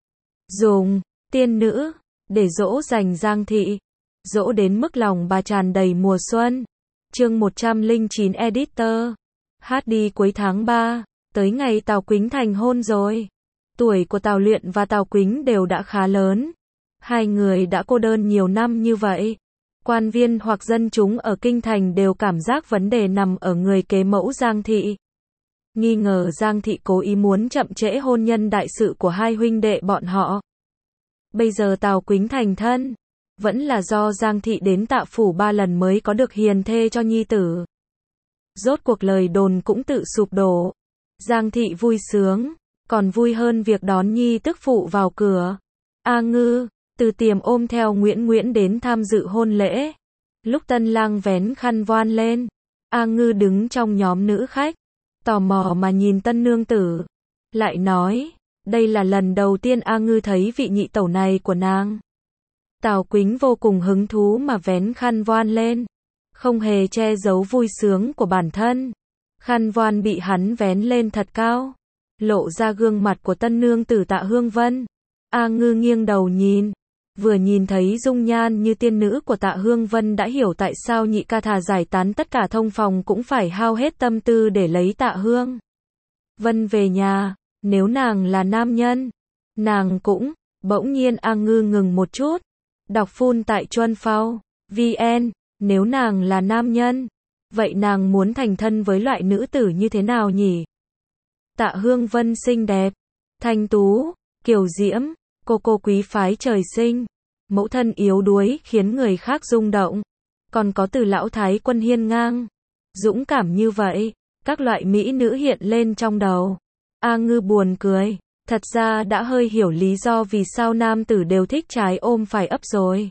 Dùng tiên nữ để dỗ dành Giang thị, dỗ đến mức lòng bà tràn đầy mùa xuân. Chương một trăm lẻ chín Editor. Hát đi cuối tháng ba, tới ngày Tào Quýnh thành hôn rồi. Tuổi của Tào Luyện và Tào Quýnh đều đã khá lớn. Hai người đã cô đơn nhiều năm như vậy. Quan viên hoặc dân chúng ở kinh thành đều cảm giác vấn đề nằm ở người kế mẫu Giang thị. Nghi ngờ Giang thị cố ý muốn chậm trễ hôn nhân đại sự của hai huynh đệ bọn họ. Bây giờ Tào Quýnh thành thân, vẫn là do Giang thị đến Tạ phủ ba lần mới có được hiền thê cho nhi tử. Rốt cuộc lời đồn cũng tự sụp đổ. Giang thị vui sướng, còn vui hơn việc đón nhi tức phụ vào cửa. A Ngư, Từ Tiềm ôm theo Nguyễn Nguyễn đến tham dự hôn lễ. Lúc tân lang vén khăn voan lên, A Ngư đứng trong nhóm nữ khách, tò mò mà nhìn tân nương tử. Lại nói, đây là lần đầu tiên A Ngư thấy vị nhị tẩu này của nàng. Tào Quýnh vô cùng hứng thú mà vén khăn voan lên, không hề che giấu vui sướng của bản thân. Khăn voan bị hắn vén lên thật cao, lộ ra gương mặt của tân nương tử Tạ Hương Vân. A Ngư nghiêng đầu nhìn, vừa nhìn thấy dung nhan như tiên nữ của Tạ Hương Vân đã hiểu tại sao nhị ca thà giải tán tất cả thông phòng cũng phải hao hết tâm tư để lấy Tạ Hương Vân về nhà. Nếu nàng là nam nhân, nàng cũng, bỗng nhiên A Ngư ngừng một chút. Đọc phun tại Chuân Phao, vn, nếu nàng là nam nhân, vậy nàng muốn thành thân với loại nữ tử như thế nào nhỉ? Tạ Hương Vân xinh đẹp, thanh tú, kiều diễm, cô cô quý phái trời sinh, mẫu thân yếu đuối khiến người khác rung động, còn có từ lão thái quân hiên ngang, dũng cảm như vậy, các loại mỹ nữ hiện lên trong đầu. A Ngư buồn cười, thật ra đã hơi hiểu lý do vì sao nam tử đều thích trái ôm phải ấp rồi.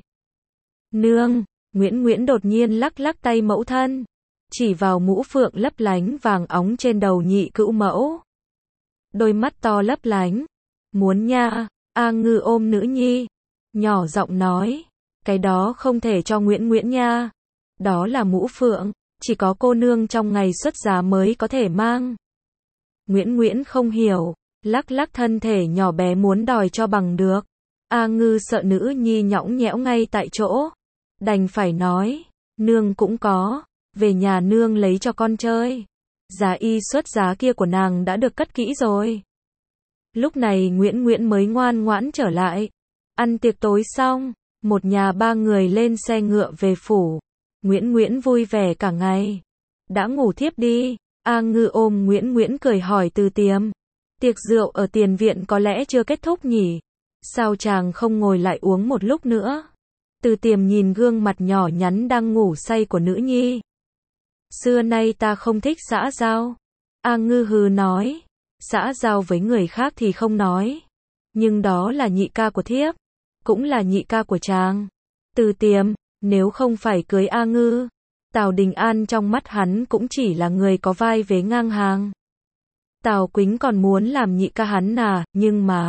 Nương, Nguyễn Nguyễn đột nhiên lắc lắc tay mẫu thân, chỉ vào mũ phượng lấp lánh vàng óng trên đầu nhị cữu mẫu. Đôi mắt to lấp lánh, muốn nha. A Ngư ôm nữ nhi, nhỏ giọng nói, cái đó không thể cho Nguyễn Nguyễn nha. Đó là mũ phượng, chỉ có cô nương trong ngày xuất giá mới có thể mang. Nguyễn Nguyễn không hiểu, lắc lắc thân thể nhỏ bé muốn đòi cho bằng được. A Ngư sợ nữ nhi nhõng nhẽo ngay tại chỗ, đành phải nói, nương cũng có, về nhà nương lấy cho con chơi. Giá y xuất giá kia của nàng đã được cất kỹ rồi. Lúc này Nguyễn Nguyễn mới ngoan ngoãn trở lại. Ăn tiệc tối xong, một nhà ba người lên xe ngựa về phủ. Nguyễn Nguyễn vui vẻ cả ngày. Đã ngủ thiếp đi. A Ngư ôm Nguyễn Nguyễn cười hỏi Từ Tiềm. Tiệc rượu ở tiền viện có lẽ chưa kết thúc nhỉ? Sao chàng không ngồi lại uống một lúc nữa? Từ Tiềm nhìn gương mặt nhỏ nhắn đang ngủ say của nữ nhi. Xưa nay ta không thích xã giao. A Ngư hừ nói. Xã giao với người khác thì không nói. Nhưng đó là nhị ca của thiếp. Cũng là nhị ca của chàng. Từ Tiềm, nếu không phải cưới A Ngư, Tào Đình An trong mắt hắn cũng chỉ là người có vai vế ngang hàng. Tào Quýnh còn muốn làm nhị ca hắn à, nhưng mà...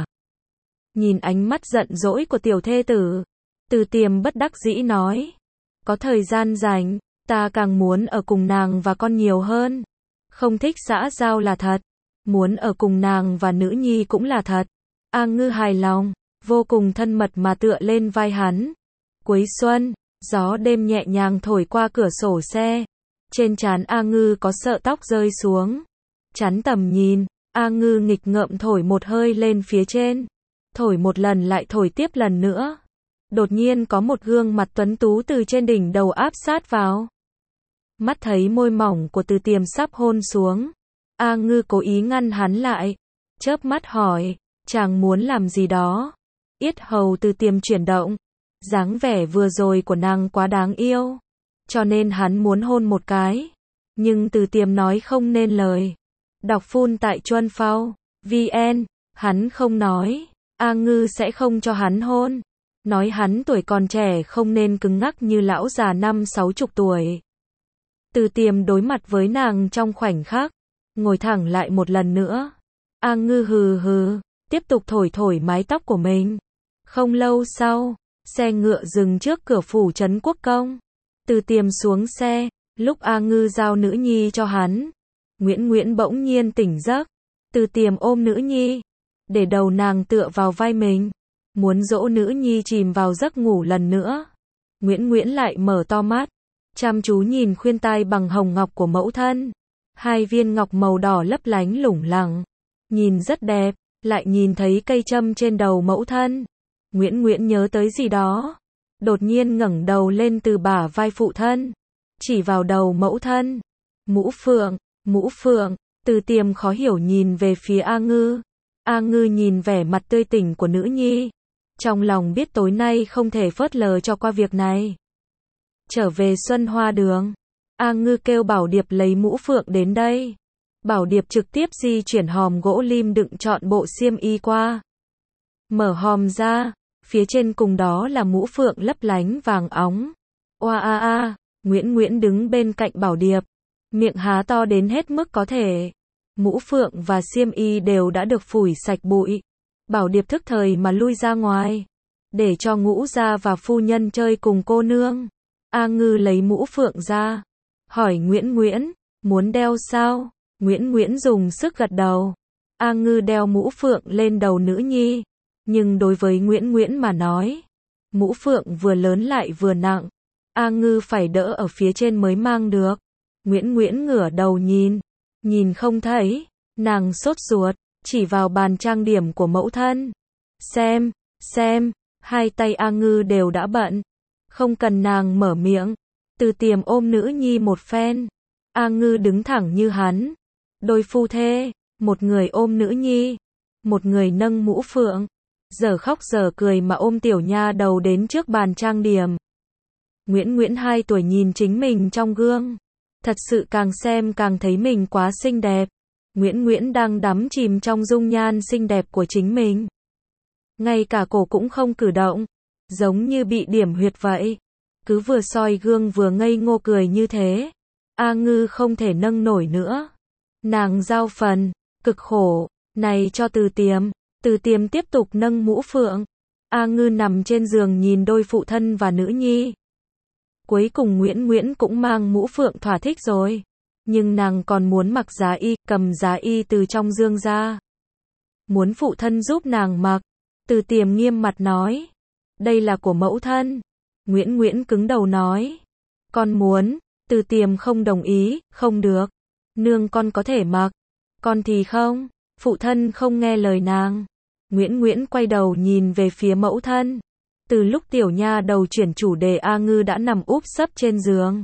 Nhìn ánh mắt giận dỗi của tiểu thê tử, Từ Tiềm bất đắc dĩ nói. Có thời gian rảnh, ta càng muốn ở cùng nàng và con nhiều hơn. Không thích xã giao là thật. Muốn ở cùng nàng và nữ nhi cũng là thật. A Ngư hài lòng, vô cùng thân mật mà tựa lên vai hắn. Cuối xuân, gió đêm nhẹ nhàng thổi qua cửa sổ xe. Trên trán A Ngư có sợ tóc rơi xuống. Chắn tầm nhìn, A Ngư nghịch ngợm thổi một hơi lên phía trên. Thổi một lần lại thổi tiếp lần nữa. Đột nhiên có một gương mặt tuấn tú từ trên đỉnh đầu áp sát vào. Mắt thấy môi mỏng của Từ Tiềm sắp hôn xuống. A Ngư cố ý ngăn hắn lại. Chớp mắt hỏi, chàng muốn làm gì đó? Yết hầu Từ Tiềm chuyển động. Dáng vẻ vừa rồi của nàng quá đáng yêu. Cho nên hắn muốn hôn một cái. Nhưng Từ Tiềm nói không nên lời. Đọc phun tại Chuân Phao, vn, hắn không nói. A Ngư sẽ không cho hắn hôn. Nói hắn tuổi còn trẻ không nên cứng ngắc như lão già năm sáu chục tuổi. Từ Tiềm đối mặt với nàng trong khoảnh khắc. Ngồi thẳng lại một lần nữa. A Ngư hừ hừ, tiếp tục thổi thổi mái tóc của mình. Không lâu sau, xe ngựa dừng trước cửa phủ trấn Quốc Công. Từ Tiềm xuống xe, lúc A Ngư giao nữ nhi cho hắn. Nguyễn Nguyễn bỗng nhiên tỉnh giấc. Từ Tiềm ôm nữ nhi, để đầu nàng tựa vào vai mình. Muốn dỗ nữ nhi chìm vào giấc ngủ lần nữa. Nguyễn Nguyễn lại mở to mắt, chăm chú nhìn khuyên tai bằng hồng ngọc của mẫu thân. Hai viên ngọc màu đỏ lấp lánh lủng lẳng. Nhìn rất đẹp, lại nhìn thấy cây châm trên đầu mẫu thân. Nguyễn Nguyễn nhớ tới gì đó. Đột nhiên ngẩng đầu lên từ bả vai phụ thân. Chỉ vào đầu mẫu thân. Mũ phượng, mũ phượng. Từ Tiềm khó hiểu nhìn về phía A Ngư. A Ngư nhìn vẻ mặt tươi tỉnh của nữ nhi. Trong lòng biết tối nay không thể phớt lờ cho qua việc này. Trở về Xuân Hoa Đường. A Ngư kêu Bảo Điệp lấy mũ phượng đến đây. Bảo Điệp trực tiếp di chuyển hòm gỗ lim đựng trọn bộ xiêm y qua. Mở hòm ra, phía trên cùng đó là mũ phượng lấp lánh vàng óng. Oa a a, Nguyễn Nguyễn đứng bên cạnh Bảo Điệp, miệng há to đến hết mức có thể. Mũ phượng và xiêm y đều đã được phủi sạch bụi. Bảo Điệp thức thời mà lui ra ngoài, để cho Ngũ gia và phu nhân chơi cùng cô nương. A Ngư lấy mũ phượng ra, hỏi Nguyễn Nguyễn, muốn đeo sao? Nguyễn Nguyễn dùng sức gật đầu. A Ngư đeo mũ phượng lên đầu nữ nhi, nhưng đối với Nguyễn Nguyễn mà nói, mũ phượng vừa lớn lại vừa nặng, A Ngư phải đỡ ở phía trên mới mang được. Nguyễn Nguyễn ngửa đầu nhìn, nhìn không thấy, nàng sốt ruột, chỉ vào bàn trang điểm của mẫu thân. Xem, xem, hai tay A Ngư đều đã bận, không cần nàng mở miệng. Từ Tiềm ôm nữ nhi một phen, A Ngư đứng thẳng như hắn. Đôi phu thê, một người ôm nữ nhi, một người nâng mũ phượng, giờ khóc giờ cười mà ôm tiểu nha đầu đến trước bàn trang điểm. Nguyễn Nguyễn hai tuổi nhìn chính mình trong gương, thật sự càng xem càng thấy mình quá xinh đẹp. Nguyễn Nguyễn đang đắm chìm trong dung nhan xinh đẹp của chính mình. Ngay cả cổ cũng không cử động, giống như bị điểm huyệt vậy. Cứ vừa soi gương vừa ngây ngô cười như thế. A Ngư không thể nâng nổi nữa. Nàng giao phần, cực khổ, này cho Từ Tiềm. Từ Tiềm tiếp tục nâng mũ phượng. A Ngư nằm trên giường nhìn đôi phụ thân và nữ nhi. Cuối cùng Nguyễn Nguyễn cũng mang mũ phượng thỏa thích rồi. Nhưng nàng còn muốn mặc giá y, cầm giá y từ trong giường ra. Muốn phụ thân giúp nàng mặc. Từ Tiềm nghiêm mặt nói. Đây là của mẫu thân. Nguyễn Nguyễn cứng đầu nói. Con muốn. Từ Tiềm không đồng ý, không được. Nương con có thể mặc. Con thì không. Phụ thân không nghe lời nàng. Nguyễn Nguyễn quay đầu nhìn về phía mẫu thân. Từ lúc tiểu nha đầu chuyển chủ đề A Ngư đã nằm úp sấp trên giường.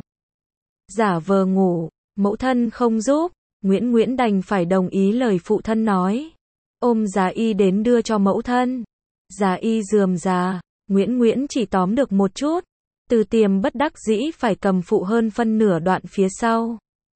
Giả vờ ngủ, mẫu thân không giúp, Nguyễn Nguyễn đành phải đồng ý lời phụ thân nói. Ôm giá y đến đưa cho mẫu thân. Giá y rườm rà, Nguyễn Nguyễn chỉ tóm được một chút. Từ Tiềm bất đắc dĩ phải cầm phụ hơn phân nửa đoạn phía sau.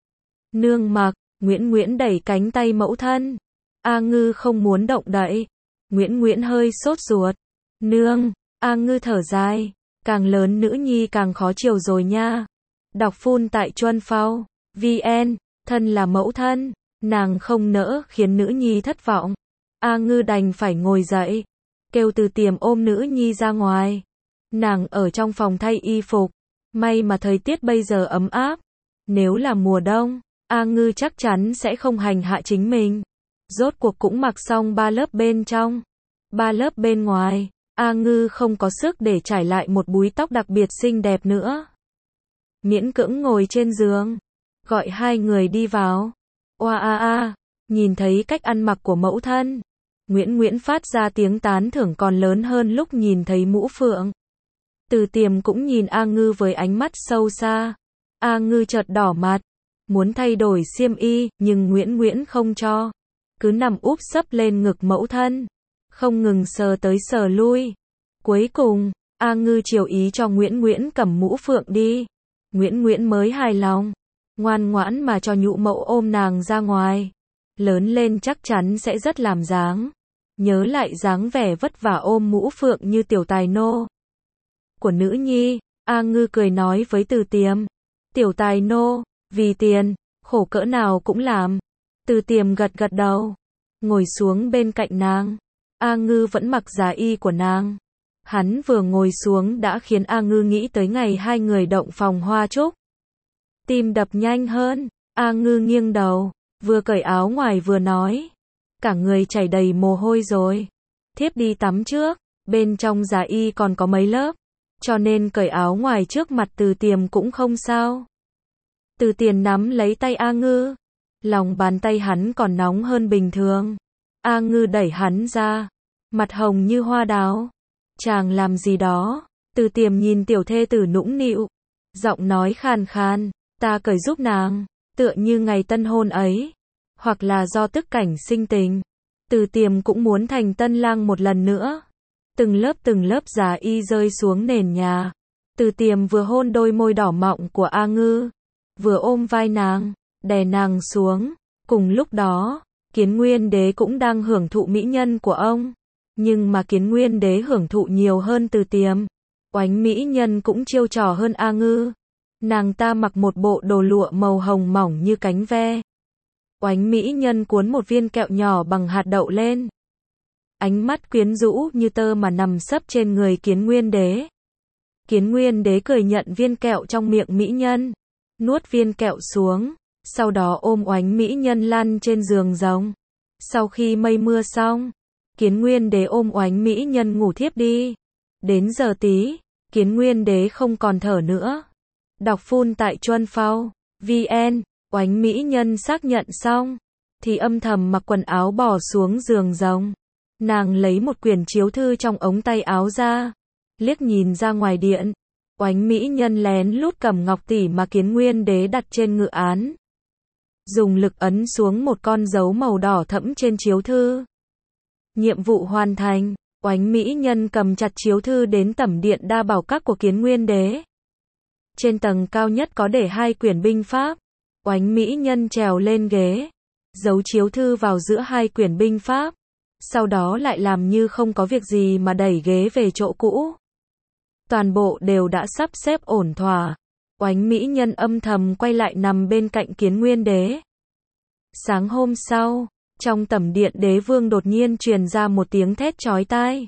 Nương mặc, Nguyễn Nguyễn đẩy cánh tay mẫu thân. A Ngư không muốn động đậy. Nguyễn Nguyễn hơi sốt ruột. Nương, A Ngư thở dài. Càng lớn nữ nhi càng khó chiều rồi nha. Đọc phun tại Chuân Phao, vn, thân là mẫu thân, nàng không nỡ khiến nữ nhi thất vọng. A Ngư đành phải ngồi dậy, kêu Từ Tiềm ôm nữ nhi ra ngoài. Nàng ở trong phòng thay y phục, may mà thời tiết bây giờ ấm áp. Nếu là mùa đông, A Ngư chắc chắn sẽ không hành hạ chính mình. Rốt cuộc cũng mặc xong ba lớp bên trong, ba lớp bên ngoài. A Ngư không có sức để trải lại một búi tóc đặc biệt xinh đẹp nữa. Miễn cưỡng ngồi trên giường, gọi hai người đi vào. Oa a a, nhìn thấy cách ăn mặc của mẫu thân, Nguyễn Nguyễn phát ra tiếng tán thưởng còn lớn hơn lúc nhìn thấy mũ phượng. Từ Tiềm cũng nhìn A Ngư với ánh mắt sâu xa. A Ngư chợt đỏ mặt, muốn thay đổi xiêm y, nhưng Nguyễn Nguyễn không cho. Cứ nằm úp sấp lên ngực mẫu thân, không ngừng sờ tới sờ lui. Cuối cùng, A Ngư chiều ý cho Nguyễn Nguyễn cầm mũ phượng đi. Nguyễn Nguyễn mới hài lòng, ngoan ngoãn mà cho nhũ mẫu ôm nàng ra ngoài. Lớn lên chắc chắn sẽ rất làm dáng. Nhớ lại dáng vẻ vất vả ôm mũ phượng như tiểu tài nô của nữ nhi, A Ngư cười nói với Từ Tiềm. Tiểu tài nô, vì tiền, khổ cỡ nào cũng làm. Từ Tiềm gật gật đầu, ngồi xuống bên cạnh nàng. A Ngư vẫn mặc giá y của nàng. Hắn vừa ngồi xuống đã khiến A Ngư nghĩ tới ngày hai người động phòng hoa trúc. Tim đập nhanh hơn, A Ngư nghiêng đầu, vừa cởi áo ngoài vừa nói. Cả người chảy đầy mồ hôi rồi. Thiếp đi tắm trước, bên trong giá y còn có mấy lớp, cho nên cởi áo ngoài trước mặt Từ Tiềm cũng không sao. Từ Tiềm nắm lấy tay A Ngư. Lòng bàn tay hắn còn nóng hơn bình thường. A Ngư đẩy hắn ra, mặt hồng như hoa đào. Chàng làm gì đó? Từ Tiềm nhìn tiểu thê tử nũng nịu, giọng nói khàn khàn, ta cởi giúp nàng, tựa như ngày tân hôn ấy, hoặc là do tức cảnh sinh tình. Từ Tiềm cũng muốn thành tân lang một lần nữa. Từng lớp từng lớp giá y rơi xuống nền nhà. Từ Tiềm vừa hôn đôi môi đỏ mọng của A Ngư, vừa ôm vai nàng, đè nàng xuống. Cùng lúc đó, Kiến Nguyên Đế cũng đang hưởng thụ mỹ nhân của ông. Nhưng mà Kiến Nguyên Đế hưởng thụ nhiều hơn Từ Tiềm. Oánh mỹ nhân cũng chiêu trò hơn A Ngư. Nàng ta mặc một bộ đồ lụa màu hồng mỏng như cánh ve. Oánh mỹ nhân cuốn một viên kẹo nhỏ bằng hạt đậu lên. Ánh mắt quyến rũ như tơ mà nằm sấp trên người Kiến Nguyên Đế. Kiến Nguyên Đế cười nhận viên kẹo trong miệng mỹ nhân, nuốt viên kẹo xuống, sau đó ôm oánh mỹ nhân lăn trên giường rồng. Sau khi mây mưa xong, Kiến Nguyên Đế ôm Oánh Mỹ Nhân ngủ thiếp đi. Đến giờ tí, Kiến Nguyên Đế không còn thở nữa. Đọc phun tại Chuân Phao, vn, Oánh Mỹ Nhân xác nhận xong, thì âm thầm mặc quần áo bỏ xuống giường rồng. Nàng lấy một quyển chiếu thư trong ống tay áo ra, liếc nhìn ra ngoài điện. Oánh Mỹ Nhân lén lút cầm ngọc tỷ mà Kiến Nguyên Đế đặt trên ngự án. Dùng lực ấn xuống một con dấu màu đỏ thẫm trên chiếu thư. Nhiệm vụ hoàn thành, Oánh Mỹ Nhân cầm chặt chiếu thư đến tẩm điện đa bảo các của Kiến Nguyên Đế. Trên tầng cao nhất có để hai quyển binh pháp. Oánh Mỹ Nhân trèo lên ghế, giấu chiếu thư vào giữa hai quyển binh pháp. Sau đó lại làm như không có việc gì mà đẩy ghế về chỗ cũ. Toàn bộ đều đã sắp xếp ổn thỏa. Oánh Mỹ Nhân âm thầm quay lại nằm bên cạnh Kiến Nguyên Đế. Sáng hôm sau, trong tẩm điện đế vương đột nhiên truyền ra một tiếng thét chói tai.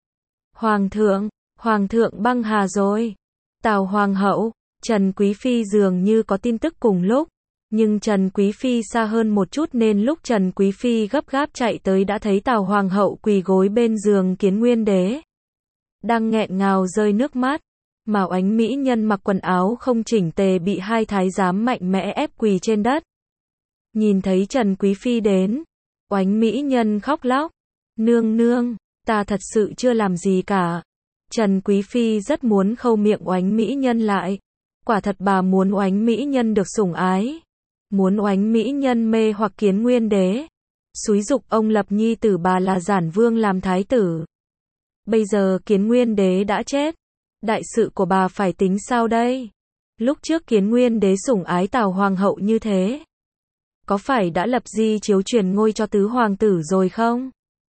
Hoàng thượng, Hoàng thượng băng hà rồi. Tào Hoàng hậu, Trần Quý Phi dường như có tin tức cùng lúc. Nhưng Trần Quý Phi xa hơn một chút nên lúc Trần Quý Phi gấp gáp chạy tới đã thấy Tào Hoàng hậu quỳ gối bên giường Kiến Nguyên Đế. Đang nghẹn ngào rơi nước mắt. Mà Oánh Mỹ Nhân mặc quần áo không chỉnh tề bị hai thái giám mạnh mẽ ép quỳ trên đất. Nhìn thấy Trần Quý Phi đến, Oánh Mỹ Nhân khóc lóc. Nương nương, ta thật sự chưa làm gì cả. Trần Quý Phi rất muốn khâu miệng Oánh Mỹ Nhân lại. Quả thật bà muốn Oánh Mỹ Nhân được sủng ái. Muốn Oánh Mỹ Nhân mê hoặc Kiến Nguyên Đế. Xúi giục ông lập nhi tử bà là Giản Vương làm thái tử. Bây giờ Kiến Nguyên Đế đã chết. Đại sự của bà phải tính sao đây? Lúc trước Kiến Nguyên Đế sủng ái Tào Hoàng hậu như thế. Có phải đã lập di chiếu truyền ngôi cho tứ hoàng tử rồi không?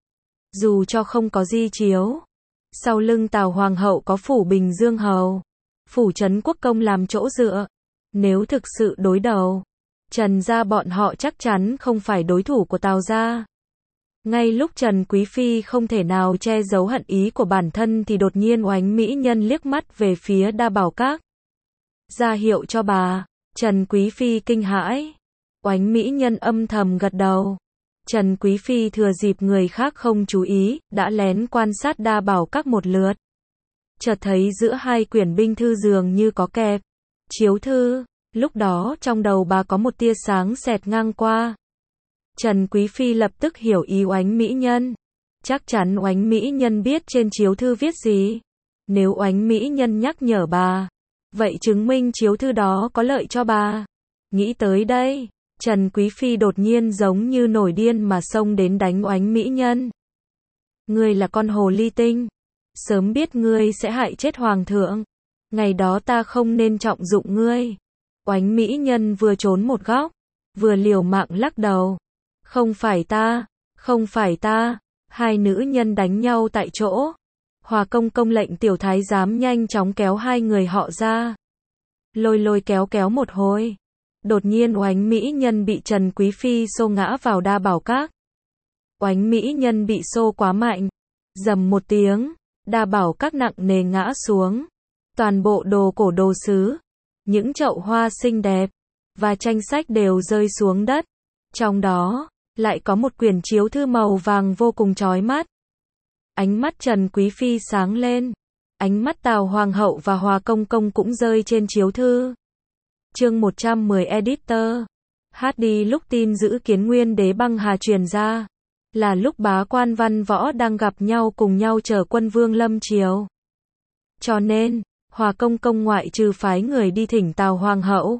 Dù cho không có di chiếu, sau lưng Tào Hoàng hậu có phủ Bình Dương Hầu, phủ Trấn Quốc Công làm chỗ dựa. Nếu thực sự đối đầu, Trần gia bọn họ chắc chắn không phải đối thủ của Tào gia. Ngay lúc Trần Quý Phi không thể nào che giấu hận ý của bản thân thì đột nhiên Oánh Mỹ Nhân liếc mắt về phía đa bảo các. Ra hiệu cho bà. Trần Quý Phi kinh hãi. Oánh Mỹ Nhân âm thầm gật đầu. Trần Quý Phi thừa dịp người khác không chú ý, đã lén quan sát đa bảo các một lượt. Chợt thấy giữa hai quyển binh thư dường như có kẹp chiếu thư. Lúc đó trong đầu bà có một tia sáng xẹt ngang qua. Trần Quý Phi lập tức hiểu ý Oánh Mỹ Nhân. Chắc chắn Oánh Mỹ Nhân biết trên chiếu thư viết gì. Nếu Oánh Mỹ Nhân nhắc nhở bà, vậy chứng minh chiếu thư đó có lợi cho bà. Nghĩ tới đây, Trần Quý Phi đột nhiên giống như nổi điên mà xông đến đánh Oánh Mỹ Nhân. Ngươi là con hồ ly tinh. Sớm biết ngươi sẽ hại chết hoàng thượng. Ngày đó ta không nên trọng dụng ngươi. Oánh Mỹ Nhân vừa trốn một góc, vừa liều mạng lắc đầu. Không phải ta, không phải ta. Hai nữ nhân đánh nhau tại chỗ. Hòa công công lệnh tiểu thái giám nhanh chóng kéo hai người họ ra. Lôi lôi kéo kéo một hồi. Đột nhiên Oánh Mỹ Nhân bị Trần Quý Phi xô ngã vào đa bảo các. Oánh Mỹ Nhân bị xô quá mạnh. Dầm một tiếng, đa bảo các nặng nề ngã xuống. Toàn bộ đồ cổ đồ sứ, những chậu hoa xinh đẹp và tranh sách đều rơi xuống đất. Trong đó, lại có một quyển chiếu thư màu vàng vô cùng chói mắt. Ánh mắt Trần Quý Phi sáng lên. Ánh mắt Tào Hoàng hậu và Hòa công công cũng rơi trên chiếu thư. Chương một trăm mười Editor. Hát đi lúc tin giữ Kiến Nguyên Đế băng hà truyền ra. Là lúc bá quan văn võ đang gặp nhau cùng nhau chờ quân vương lâm triều. Cho nên, Hòa công công ngoại trừ phái người đi thỉnh Tào Hoàng hậu,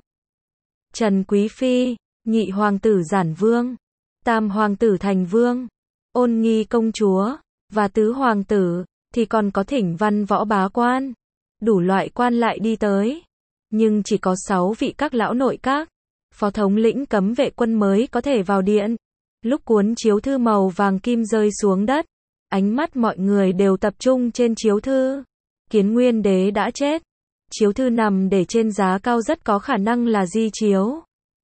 Trần Quý Phi, nhị hoàng tử Giản Vương, tam hoàng tử Thành Vương, Ôn Nghi công chúa, và tứ hoàng tử, thì còn có thỉnh văn võ bá quan. Đủ loại quan lại đi tới. Nhưng chỉ có sáu vị các lão nội các, phó thống lĩnh cấm vệ quân mới có thể vào điện. Lúc cuốn chiếu thư màu vàng kim rơi xuống đất, ánh mắt mọi người đều tập trung trên chiếu thư. Kiến Nguyên Đế đã chết. Chiếu thư nằm để trên giá cao rất có khả năng là di chiếu.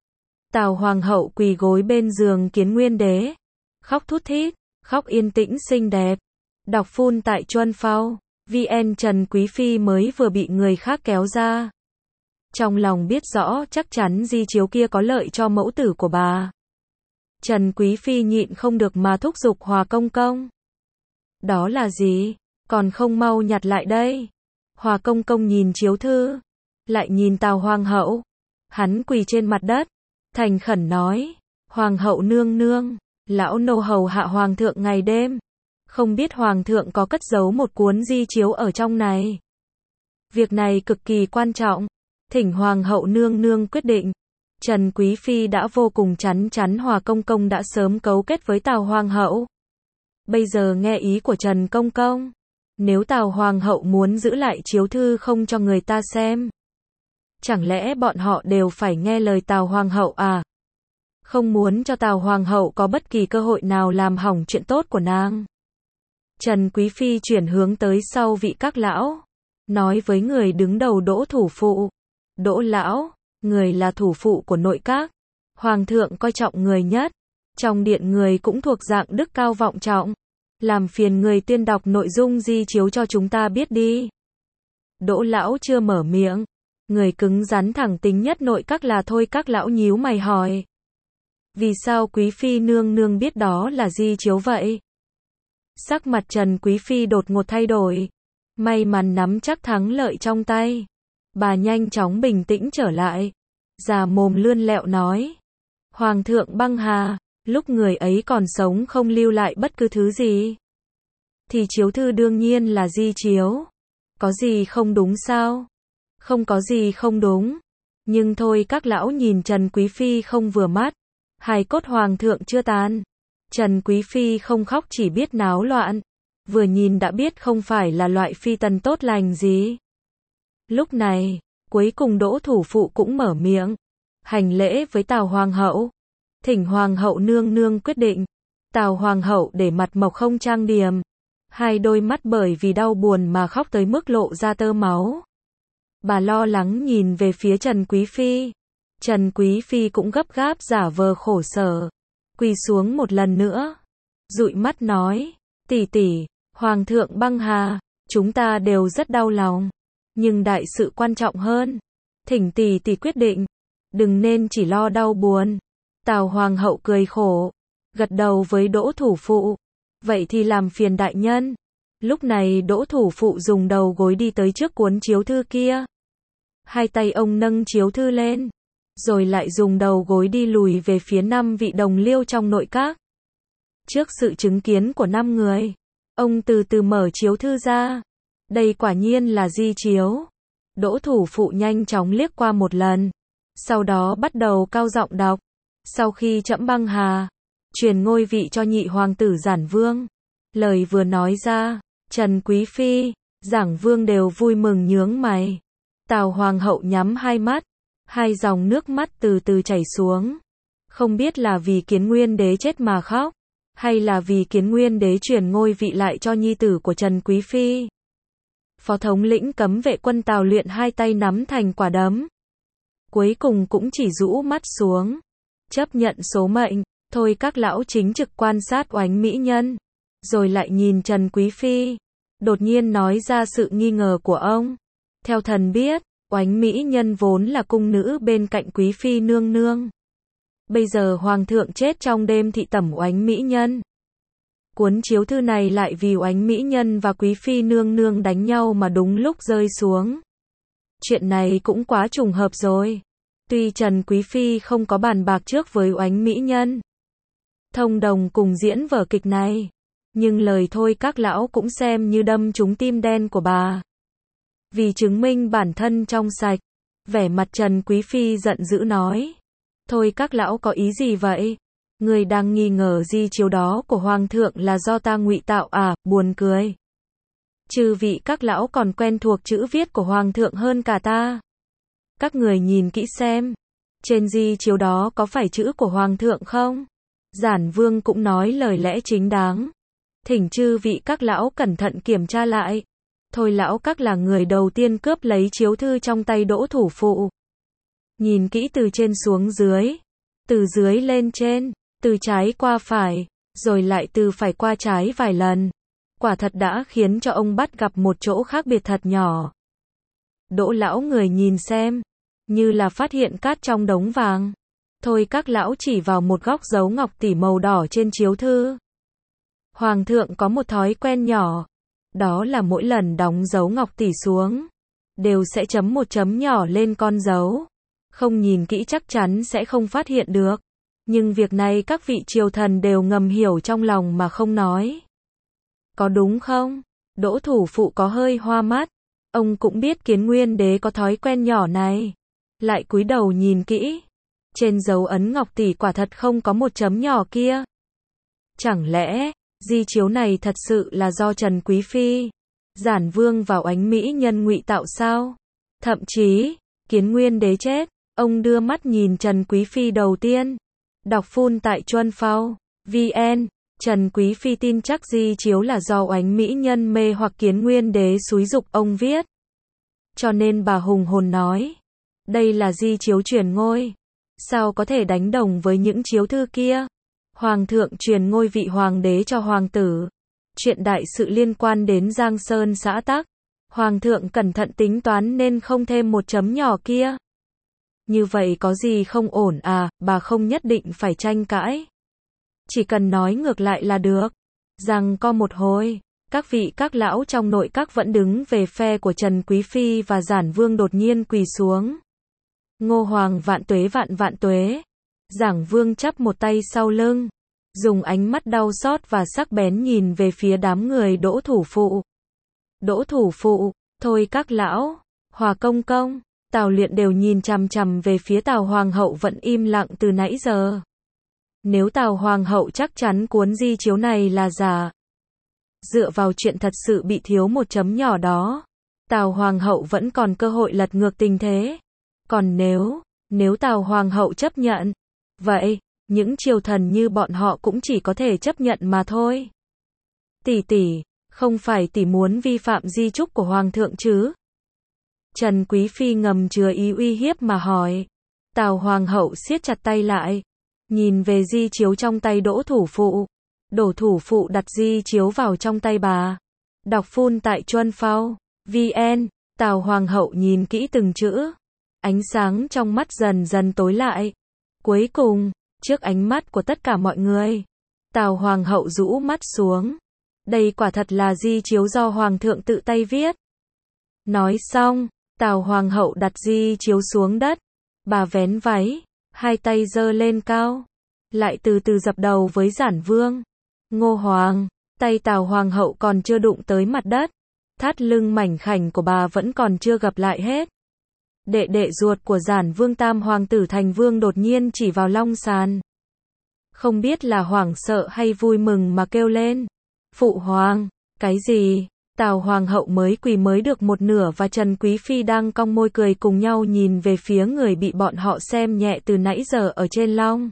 Tào Hoàng hậu quỳ gối bên giường Kiến Nguyên Đế. Khóc thút thít, khóc yên tĩnh xinh đẹp. Đọc phun tại Chuân Phao, vn. Trần Quý Phi mới vừa bị người khác kéo ra. Trong lòng biết rõ chắc chắn di chiếu kia có lợi cho mẫu tử của bà. Trần Quý Phi nhịn không được mà thúc giục Hòa công công. Đó là gì? Còn không mau nhặt lại đây. Hòa công công nhìn chiếu thư, lại nhìn Tào Hoàng hậu. Hắn quỳ trên mặt đất, thành khẩn nói, Hoàng hậu nương nương, lão nô hầu hạ Hoàng thượng ngày đêm. Không biết Hoàng thượng có cất giấu một cuốn di chiếu ở trong này. Việc này cực kỳ quan trọng, thỉnh Hoàng hậu nương nương quyết định. Trần Quý Phi đã vô cùng chắn chắn Hòa công công đã sớm cấu kết với Tào Hoàng hậu. Bây giờ nghe ý của Trần công công, nếu Tào Hoàng hậu muốn giữ lại chiếu thư không cho người ta xem, chẳng lẽ bọn họ đều phải nghe lời Tào Hoàng hậu à? Không muốn cho Tào Hoàng hậu có bất kỳ cơ hội nào làm hỏng chuyện tốt của nàng. Trần Quý Phi chuyển hướng tới sau vị các lão, nói với người đứng đầu Đỗ thủ phụ. Đỗ lão, người là thủ phụ của nội các, Hoàng thượng coi trọng người nhất, trong điện người cũng thuộc dạng đức cao vọng trọng, làm phiền người tuyên đọc nội dung di chiếu cho chúng ta biết đi. Đỗ lão chưa mở miệng, người cứng rắn thẳng tính nhất nội các là Thôi các lão nhíu mày hỏi. Vì sao Quý Phi nương nương biết đó là di chiếu vậy? Sắc mặt Trần Quý Phi đột ngột thay đổi, may mắn nắm chắc thắng lợi trong tay. Bà nhanh chóng bình tĩnh trở lại, già mồm lươn lẹo nói. Hoàng thượng băng hà, lúc người ấy còn sống không lưu lại bất cứ thứ gì. Thì chiếu thư đương nhiên là di chiếu. Có gì không đúng sao? Không có gì không đúng. Nhưng thôi các lão nhìn Trần Quý Phi không vừa mắt. Hài cốt Hoàng thượng chưa tàn. Trần Quý Phi không khóc chỉ biết náo loạn. Vừa nhìn đã biết không phải là loại phi tần tốt lành gì. Lúc này, cuối cùng Đỗ thủ phụ cũng mở miệng, hành lễ với Tào Hoàng hậu, thỉnh Hoàng hậu nương nương quyết định. Tào Hoàng hậu để mặt mộc không trang điểm, hai đôi mắt bởi vì đau buồn mà khóc tới mức lộ ra tơ máu. Bà lo lắng nhìn về phía Trần Quý Phi. Trần Quý Phi cũng gấp gáp giả vờ khổ sở, quỳ xuống một lần nữa, dụi mắt nói, tỷ tỷ, Hoàng thượng băng hà, chúng ta đều rất đau lòng. Nhưng đại sự quan trọng hơn, thỉnh tỷ tỷ quyết định, đừng nên chỉ lo đau buồn. Tào Hoàng hậu cười khổ, gật đầu với Đỗ thủ phụ, vậy thì làm phiền đại nhân. Lúc này Đỗ thủ phụ dùng đầu gối đi tới trước cuốn chiếu thư kia. Hai tay ông nâng chiếu thư lên, rồi lại dùng đầu gối đi lùi về phía năm vị đồng liêu trong nội các. Trước sự chứng kiến của năm người, ông từ từ mở chiếu thư ra. Đây quả nhiên là di chiếu. Đỗ thủ phụ nhanh chóng liếc qua một lần, sau đó bắt đầu cao giọng đọc. Sau khi trẫm băng hà, truyền ngôi vị cho nhị hoàng tử Giản Vương. Lời vừa nói ra, Trần Quý Phi, Giản Vương đều vui mừng nhướng mày. Tào Hoàng hậu nhắm hai mắt, hai dòng nước mắt từ từ chảy xuống. Không biết là vì Kiến Nguyên đế chết mà khóc, hay là vì Kiến Nguyên đế truyền ngôi vị lại cho nhi tử của Trần Quý Phi. Phó thống lĩnh cấm vệ quân Tào Luyện hai tay nắm thành quả đấm, cuối cùng cũng chỉ rũ mắt xuống, chấp nhận số mệnh. Thôi các lão chính trực quan sát Oánh mỹ nhân, rồi lại nhìn Trần Quý Phi, đột nhiên nói ra sự nghi ngờ của ông. Theo thần biết, Oánh mỹ nhân vốn là cung nữ bên cạnh Quý Phi nương nương. Bây giờ Hoàng thượng chết trong đêm thị tẩm Oánh mỹ nhân. Cuốn chiếu thư này lại vì Oánh mỹ nhân và Quý Phi nương nương đánh nhau mà đúng lúc rơi xuống. Chuyện này cũng quá trùng hợp rồi. Tuy Trần Quý Phi không có bàn bạc trước với Oánh mỹ nhân, thông đồng cùng diễn vở kịch này, nhưng lời thôi các lão cũng xem như đâm trúng tim đen của bà. Vì chứng minh bản thân trong sạch, vẻ mặt Trần Quý Phi giận dữ nói. Thôi các lão có ý gì vậy? Người đang nghi ngờ di chiếu đó của Hoàng thượng là do ta ngụy tạo à, buồn cười. Chư vị các lão còn quen thuộc chữ viết của Hoàng thượng hơn cả ta. Các người nhìn kỹ xem, trên di chiếu đó có phải chữ của Hoàng thượng không? Giản Vương cũng nói lời lẽ chính đáng. Thỉnh chư vị các lão cẩn thận kiểm tra lại. Thôi lão các là người đầu tiên cướp lấy chiếu thư trong tay Đỗ thủ phụ. Nhìn kỹ từ trên xuống dưới, từ dưới lên trên, từ trái qua phải, rồi lại từ phải qua trái vài lần. Quả thật đã khiến cho ông bắt gặp một chỗ khác biệt thật nhỏ. Đỗ lão người nhìn xem, như là phát hiện cát trong đống vàng. Thôi các lão chỉ vào một góc dấu ngọc tỷ màu đỏ trên chiếu thư. Hoàng thượng có một thói quen nhỏ, đó là mỗi lần đóng dấu ngọc tỷ xuống, đều sẽ chấm một chấm nhỏ lên con dấu. Không nhìn kỹ chắc chắn sẽ không phát hiện được. Nhưng việc này các vị triều thần đều ngầm hiểu trong lòng mà không nói. Có đúng không? Đỗ thủ phụ có hơi hoa mắt. Ông cũng biết Kiến Nguyên đế có thói quen nhỏ này. Lại cúi đầu nhìn kỹ. Trên dấu ấn ngọc tỷ quả thật không có một chấm nhỏ kia. Chẳng lẽ, di chiếu này thật sự là do Trần Quý Phi, Giản Vương và Oánh Mỹ Nhân ngụy tạo sao? Thậm chí, Kiến Nguyên đế chết, ông đưa mắt nhìn Trần Quý Phi đầu tiên. Đọc phun tại Chuân Phao, vn, Trần Quý Phi tin chắc di chiếu là do Oánh Mỹ Nhân mê hoặc Kiến Nguyên đế xúi giục ông viết. Cho nên bà hùng hồn nói, đây là di chiếu truyền ngôi. Sao có thể đánh đồng với những chiếu thư kia? Hoàng thượng truyền ngôi vị hoàng đế cho hoàng tử. Chuyện đại sự liên quan đến Giang Sơn xã tắc. Hoàng thượng cẩn thận tính toán nên không thêm một chấm nhỏ kia. Như vậy có gì không ổn à, bà không nhất định phải tranh cãi. Chỉ cần nói ngược lại là được. Rằng có một hồi, các vị các lão trong nội các vẫn đứng về phe của Trần Quý Phi và Giản Vương đột nhiên quỳ xuống. Ngô Hoàng vạn tuế vạn vạn tuế. Giảng Vương chắp một tay sau lưng, dùng ánh mắt đau xót và sắc bén nhìn về phía đám người Đỗ thủ phụ. Đỗ thủ phụ, thôi các lão, Hòa công công, Tào Luyện đều nhìn chằm chằm về phía Tào Hoàng hậu vẫn im lặng từ nãy giờ. Nếu Tào Hoàng hậu chắc chắn cuốn di chiếu này là giả, dựa vào chuyện thật sự bị thiếu một chấm nhỏ đó, Tào Hoàng hậu vẫn còn cơ hội lật ngược tình thế. Còn nếu, nếu Tào Hoàng hậu chấp nhận, vậy, những triều thần như bọn họ cũng chỉ có thể chấp nhận mà thôi. Tỷ tỷ, không phải tỷ muốn vi phạm di chúc của Hoàng thượng chứ? Trần Quý Phi ngầm chứa ý uy hiếp mà hỏi. Tào Hoàng hậu siết chặt tay lại, nhìn về di chiếu trong tay Đỗ thủ phụ. Đỗ thủ phụ đặt di chiếu vào trong tay bà. Đọc phun tại Chuân Phao, vn, Tào Hoàng hậu nhìn kỹ từng chữ. Ánh sáng trong mắt dần dần tối lại. Cuối cùng, trước ánh mắt của tất cả mọi người, Tào Hoàng hậu rũ mắt xuống. Đây quả thật là di chiếu do Hoàng thượng tự tay viết. Nói xong, Tào Hoàng hậu đặt di chiếu xuống đất. Bà vén váy, hai tay giơ lên cao, lại từ từ dập đầu với Giản Vương. Ngô Hoàng, tay Tào Hoàng hậu còn chưa đụng tới mặt đất. Thắt lưng mảnh khảnh của bà vẫn còn chưa gặp lại hết. Đệ đệ ruột của Giản Vương Tam Hoàng tử thành vương đột nhiên chỉ vào long sàn. Không biết là hoảng sợ hay vui mừng mà kêu lên. Phụ hoàng, cái gì? Tào Hoàng hậu mới quỳ mới được một nửa và Trần Quý Phi đang cong môi cười cùng nhau nhìn về phía người bị bọn họ xem nhẹ từ nãy giờ ở trên long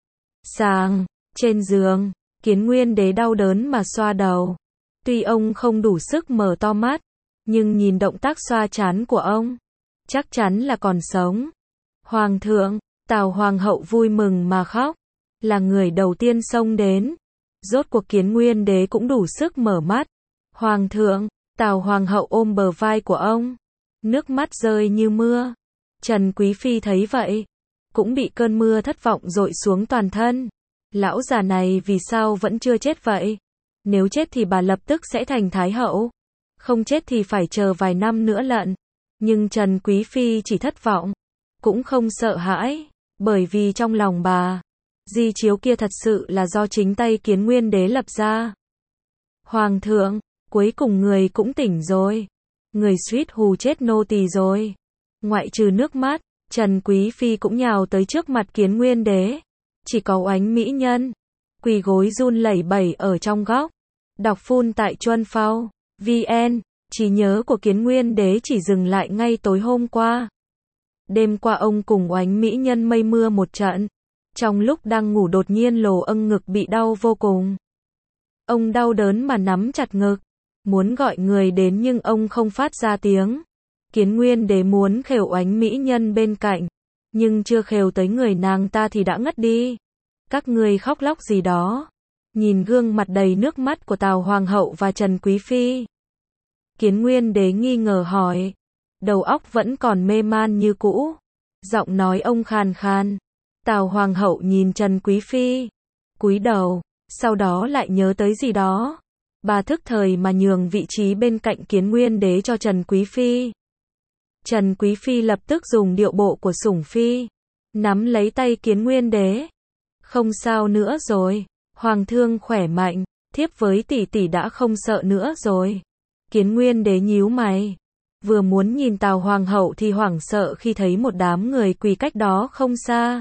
sàng, trên giường. Kiến Nguyên đế đau đớn mà xoa đầu. Tuy ông không đủ sức mở to mắt, nhưng nhìn động tác xoa trán của ông, chắc chắn là còn sống. Hoàng thượng, Tào Hoàng hậu vui mừng mà khóc, là người đầu tiên xông đến. Rốt cuộc Kiến Nguyên đế cũng đủ sức mở mắt. Hoàng thượng, Tào Hoàng hậu ôm bờ vai của ông, nước mắt rơi như mưa. Trần Quý Phi thấy vậy, cũng bị cơn mưa thất vọng dội xuống toàn thân. Lão già này vì sao vẫn chưa chết vậy? Nếu chết thì bà lập tức sẽ thành Thái hậu. Không chết thì phải chờ vài năm nữa lận. Nhưng Trần Quý Phi chỉ thất vọng, cũng không sợ hãi, bởi vì trong lòng bà, di chiếu kia thật sự là do chính tay Kiến Nguyên đế lập ra. Hoàng thượng, cuối cùng người cũng tỉnh rồi. Người suýt hù chết nô tỳ rồi. Ngoại trừ nước mắt, Trần Quý Phi cũng nhào tới trước mặt Kiến Nguyên đế. Chỉ có Oánh Mỹ Nhân, quỳ gối run lẩy bẩy ở trong góc. Đọc phun tại Chuân Phao, vn, trí nhớ của Kiến Nguyên đế chỉ dừng lại ngay tối hôm qua. Đêm qua ông cùng Oánh Mỹ Nhân mây mưa một trận. Trong lúc đang ngủ đột nhiên lồ âng ngực bị đau vô cùng. Ông đau đớn mà nắm chặt ngực, muốn gọi người đến nhưng ông không phát ra tiếng. Kiến Nguyên đế muốn khều Oánh Mỹ Nhân bên cạnh, nhưng chưa khều tới người nàng ta thì đã ngất đi. Các ngươi khóc lóc gì đó? Nhìn gương mặt đầy nước mắt của Tào Hoàng hậu và Trần Quý Phi, Kiến Nguyên đế nghi ngờ hỏi. Đầu óc vẫn còn mê man như cũ. Giọng nói ông khàn khàn. Tào Hoàng hậu nhìn Trần Quý Phi, cúi đầu, sau đó lại nhớ tới gì đó. Bà thức thời mà nhường vị trí bên cạnh Kiến Nguyên Đế cho Trần Quý Phi. Trần Quý Phi lập tức dùng điệu bộ của sủng phi, nắm lấy tay Kiến Nguyên Đế. Không sao nữa rồi, Hoàng thương khỏe mạnh, thiếp với tỷ tỷ đã không sợ nữa rồi. Kiến Nguyên Đế nhíu mày, vừa muốn nhìn Tào Hoàng hậu thì hoảng sợ khi thấy một đám người quỳ cách đó không xa.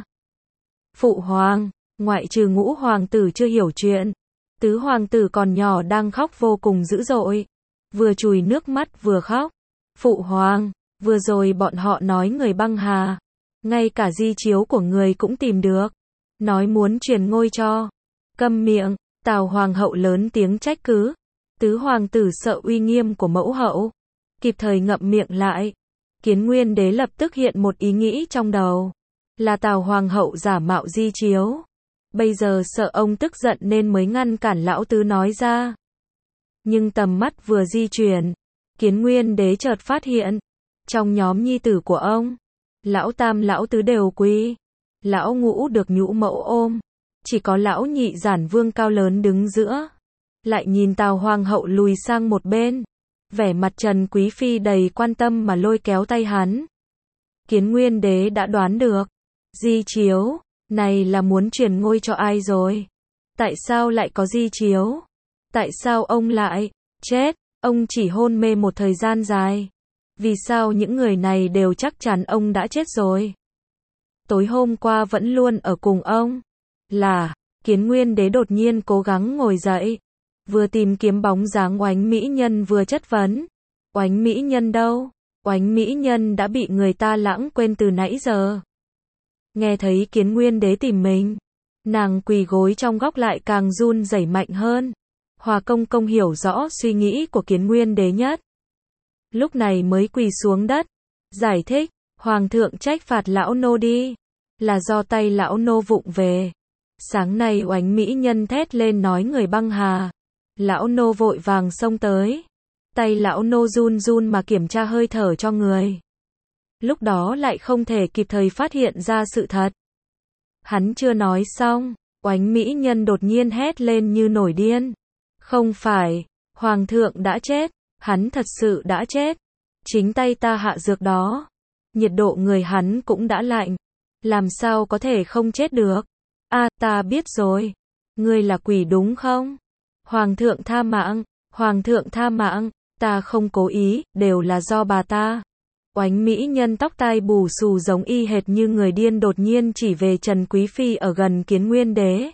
Phụ hoàng, ngoại trừ ngũ hoàng tử chưa hiểu chuyện, tứ hoàng tử còn nhỏ đang khóc vô cùng dữ dội, vừa chùi nước mắt vừa khóc. Phụ hoàng, vừa rồi bọn họ nói người băng hà, ngay cả di chiếu của người cũng tìm được, nói muốn truyền ngôi cho. Câm miệng, Tào Hoàng hậu lớn tiếng trách cứ. Tứ hoàng tử sợ uy nghiêm của mẫu hậu, kịp thời ngậm miệng lại. Kiến Nguyên Đế lập tức hiện một ý nghĩ trong đầu, là Tào Hoàng hậu giả mạo di chiếu. Bây giờ sợ ông tức giận nên mới ngăn cản lão tứ nói ra. Nhưng tầm mắt vừa di chuyển, Kiến Nguyên Đế chợt phát hiện, trong nhóm nhi tử của ông, lão tam lão tứ đều quý, lão ngũ được nhũ mẫu ôm, chỉ có lão nhị Giản Vương cao lớn đứng giữa. Lại nhìn Tào Hoàng hậu lùi sang một bên, vẻ mặt Trần Quý Phi đầy quan tâm mà lôi kéo tay hắn. Kiến Nguyên Đế đã đoán được, di chiếu này là muốn truyền ngôi cho ai rồi? Tại sao lại có di chiếu? Tại sao ông lại chết? Ông chỉ hôn mê một thời gian dài. Vì sao những người này đều chắc chắn ông đã chết rồi? Tối hôm qua vẫn luôn ở cùng ông. Là, Kiến Nguyên Đế đột nhiên cố gắng ngồi dậy, vừa tìm kiếm bóng dáng Oánh mỹ nhân vừa chất vấn. Oánh mỹ nhân đâu? Oánh mỹ nhân đã bị người ta lãng quên từ nãy giờ. Nghe thấy Kiến Nguyên Đế tìm mình, nàng quỳ gối trong góc lại càng run rẩy mạnh hơn. Hòa công công hiểu rõ suy nghĩ của Kiến Nguyên Đế nhất, lúc này mới quỳ xuống đất, giải thích, Hoàng thượng trách phạt lão nô đi, là do tay lão nô vụng về. Sáng nay Oánh mỹ nhân thét lên nói người băng hà, lão nô vội vàng xông tới, tay lão nô run run mà kiểm tra hơi thở cho người. Lúc đó lại không thể kịp thời phát hiện ra sự thật. Hắn chưa nói xong, Oánh mỹ nhân đột nhiên hét lên như nổi điên. Không phải, Hoàng thượng đã chết, hắn thật sự đã chết. Chính tay ta hạ dược đó. Nhiệt độ người hắn cũng đã lạnh. Làm sao có thể không chết được? À, ta biết rồi. Ngươi là quỷ đúng không? Hoàng thượng tha mạng, Hoàng thượng tha mạng, ta không cố ý, đều là do bà ta. Oánh mỹ nhân tóc tai bù xù giống y hệt như người điên đột nhiên chỉ về Trần Quý Phi ở gần Kiến Nguyên Đế.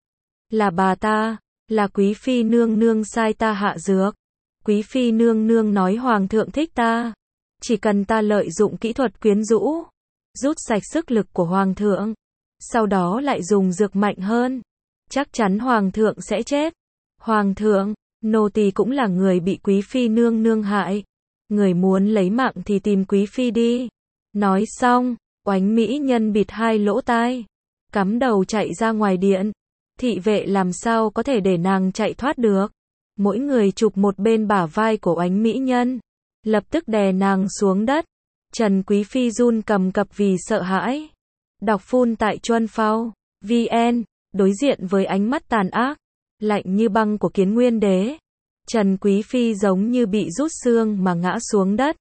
Là bà ta, là Quý Phi nương nương sai ta hạ dược. Quý Phi nương nương nói Hoàng thượng thích ta, chỉ cần ta lợi dụng kỹ thuật quyến rũ, rút sạch sức lực của Hoàng thượng, sau đó lại dùng dược mạnh hơn, chắc chắn Hoàng thượng sẽ chết. Hoàng thượng, nô tỳ cũng là người bị Quý Phi nương nương hại. Người muốn lấy mạng thì tìm Quý Phi đi. Nói xong, Oánh mỹ nhân bịt hai lỗ tai, cắm đầu chạy ra ngoài điện. Thị vệ làm sao có thể để nàng chạy thoát được. Mỗi người chụp một bên bả vai của Oánh mỹ nhân, lập tức đè nàng xuống đất. Trần Quý Phi run cầm cập vì sợ hãi. Đọc phun tại Chuân Phao vn, đối diện với ánh mắt tàn ác, lạnh như băng của Kiến Nguyên Đế, Trần Quý Phi giống như bị rút xương mà ngã xuống đất.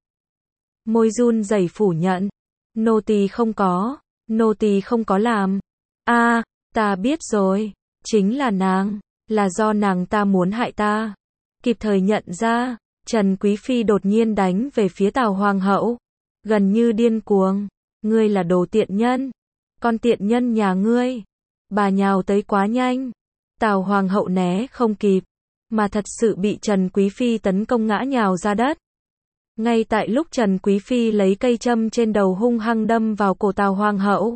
Môi run rẩy phủ nhận. Nô tỳ không có, nô tỳ không có làm. A, à, ta biết rồi, chính là nàng, là do nàng ta muốn hại ta. Kịp thời nhận ra, Trần Quý Phi đột nhiên đánh về phía Tào Hoàng hậu, gần như điên cuồng. Ngươi là đồ tiện nhân, con tiện nhân nhà ngươi. Bà nhào tới quá nhanh, Tào Hoàng hậu né không kịp, mà thật sự bị Trần Quý Phi tấn công ngã nhào ra đất. Ngay tại lúc Trần Quý Phi lấy cây châm trên đầu hung hăng đâm vào cổ Tào Hoàng hậu,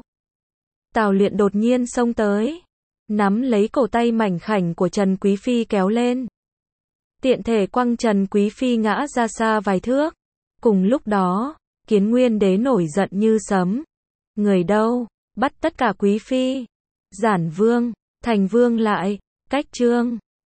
Tào Luyện đột nhiên xông tới, nắm lấy cổ tay mảnh khảnh của Trần Quý Phi kéo lên, tiện thể quăng Trần Quý Phi ngã ra xa vài thước. Cùng lúc đó, Kiến Nguyên Đế nổi giận như sấm. Người đâu? Bắt tất cả Quý Phi, Giản Vương, Thành Vương lại. Cách chương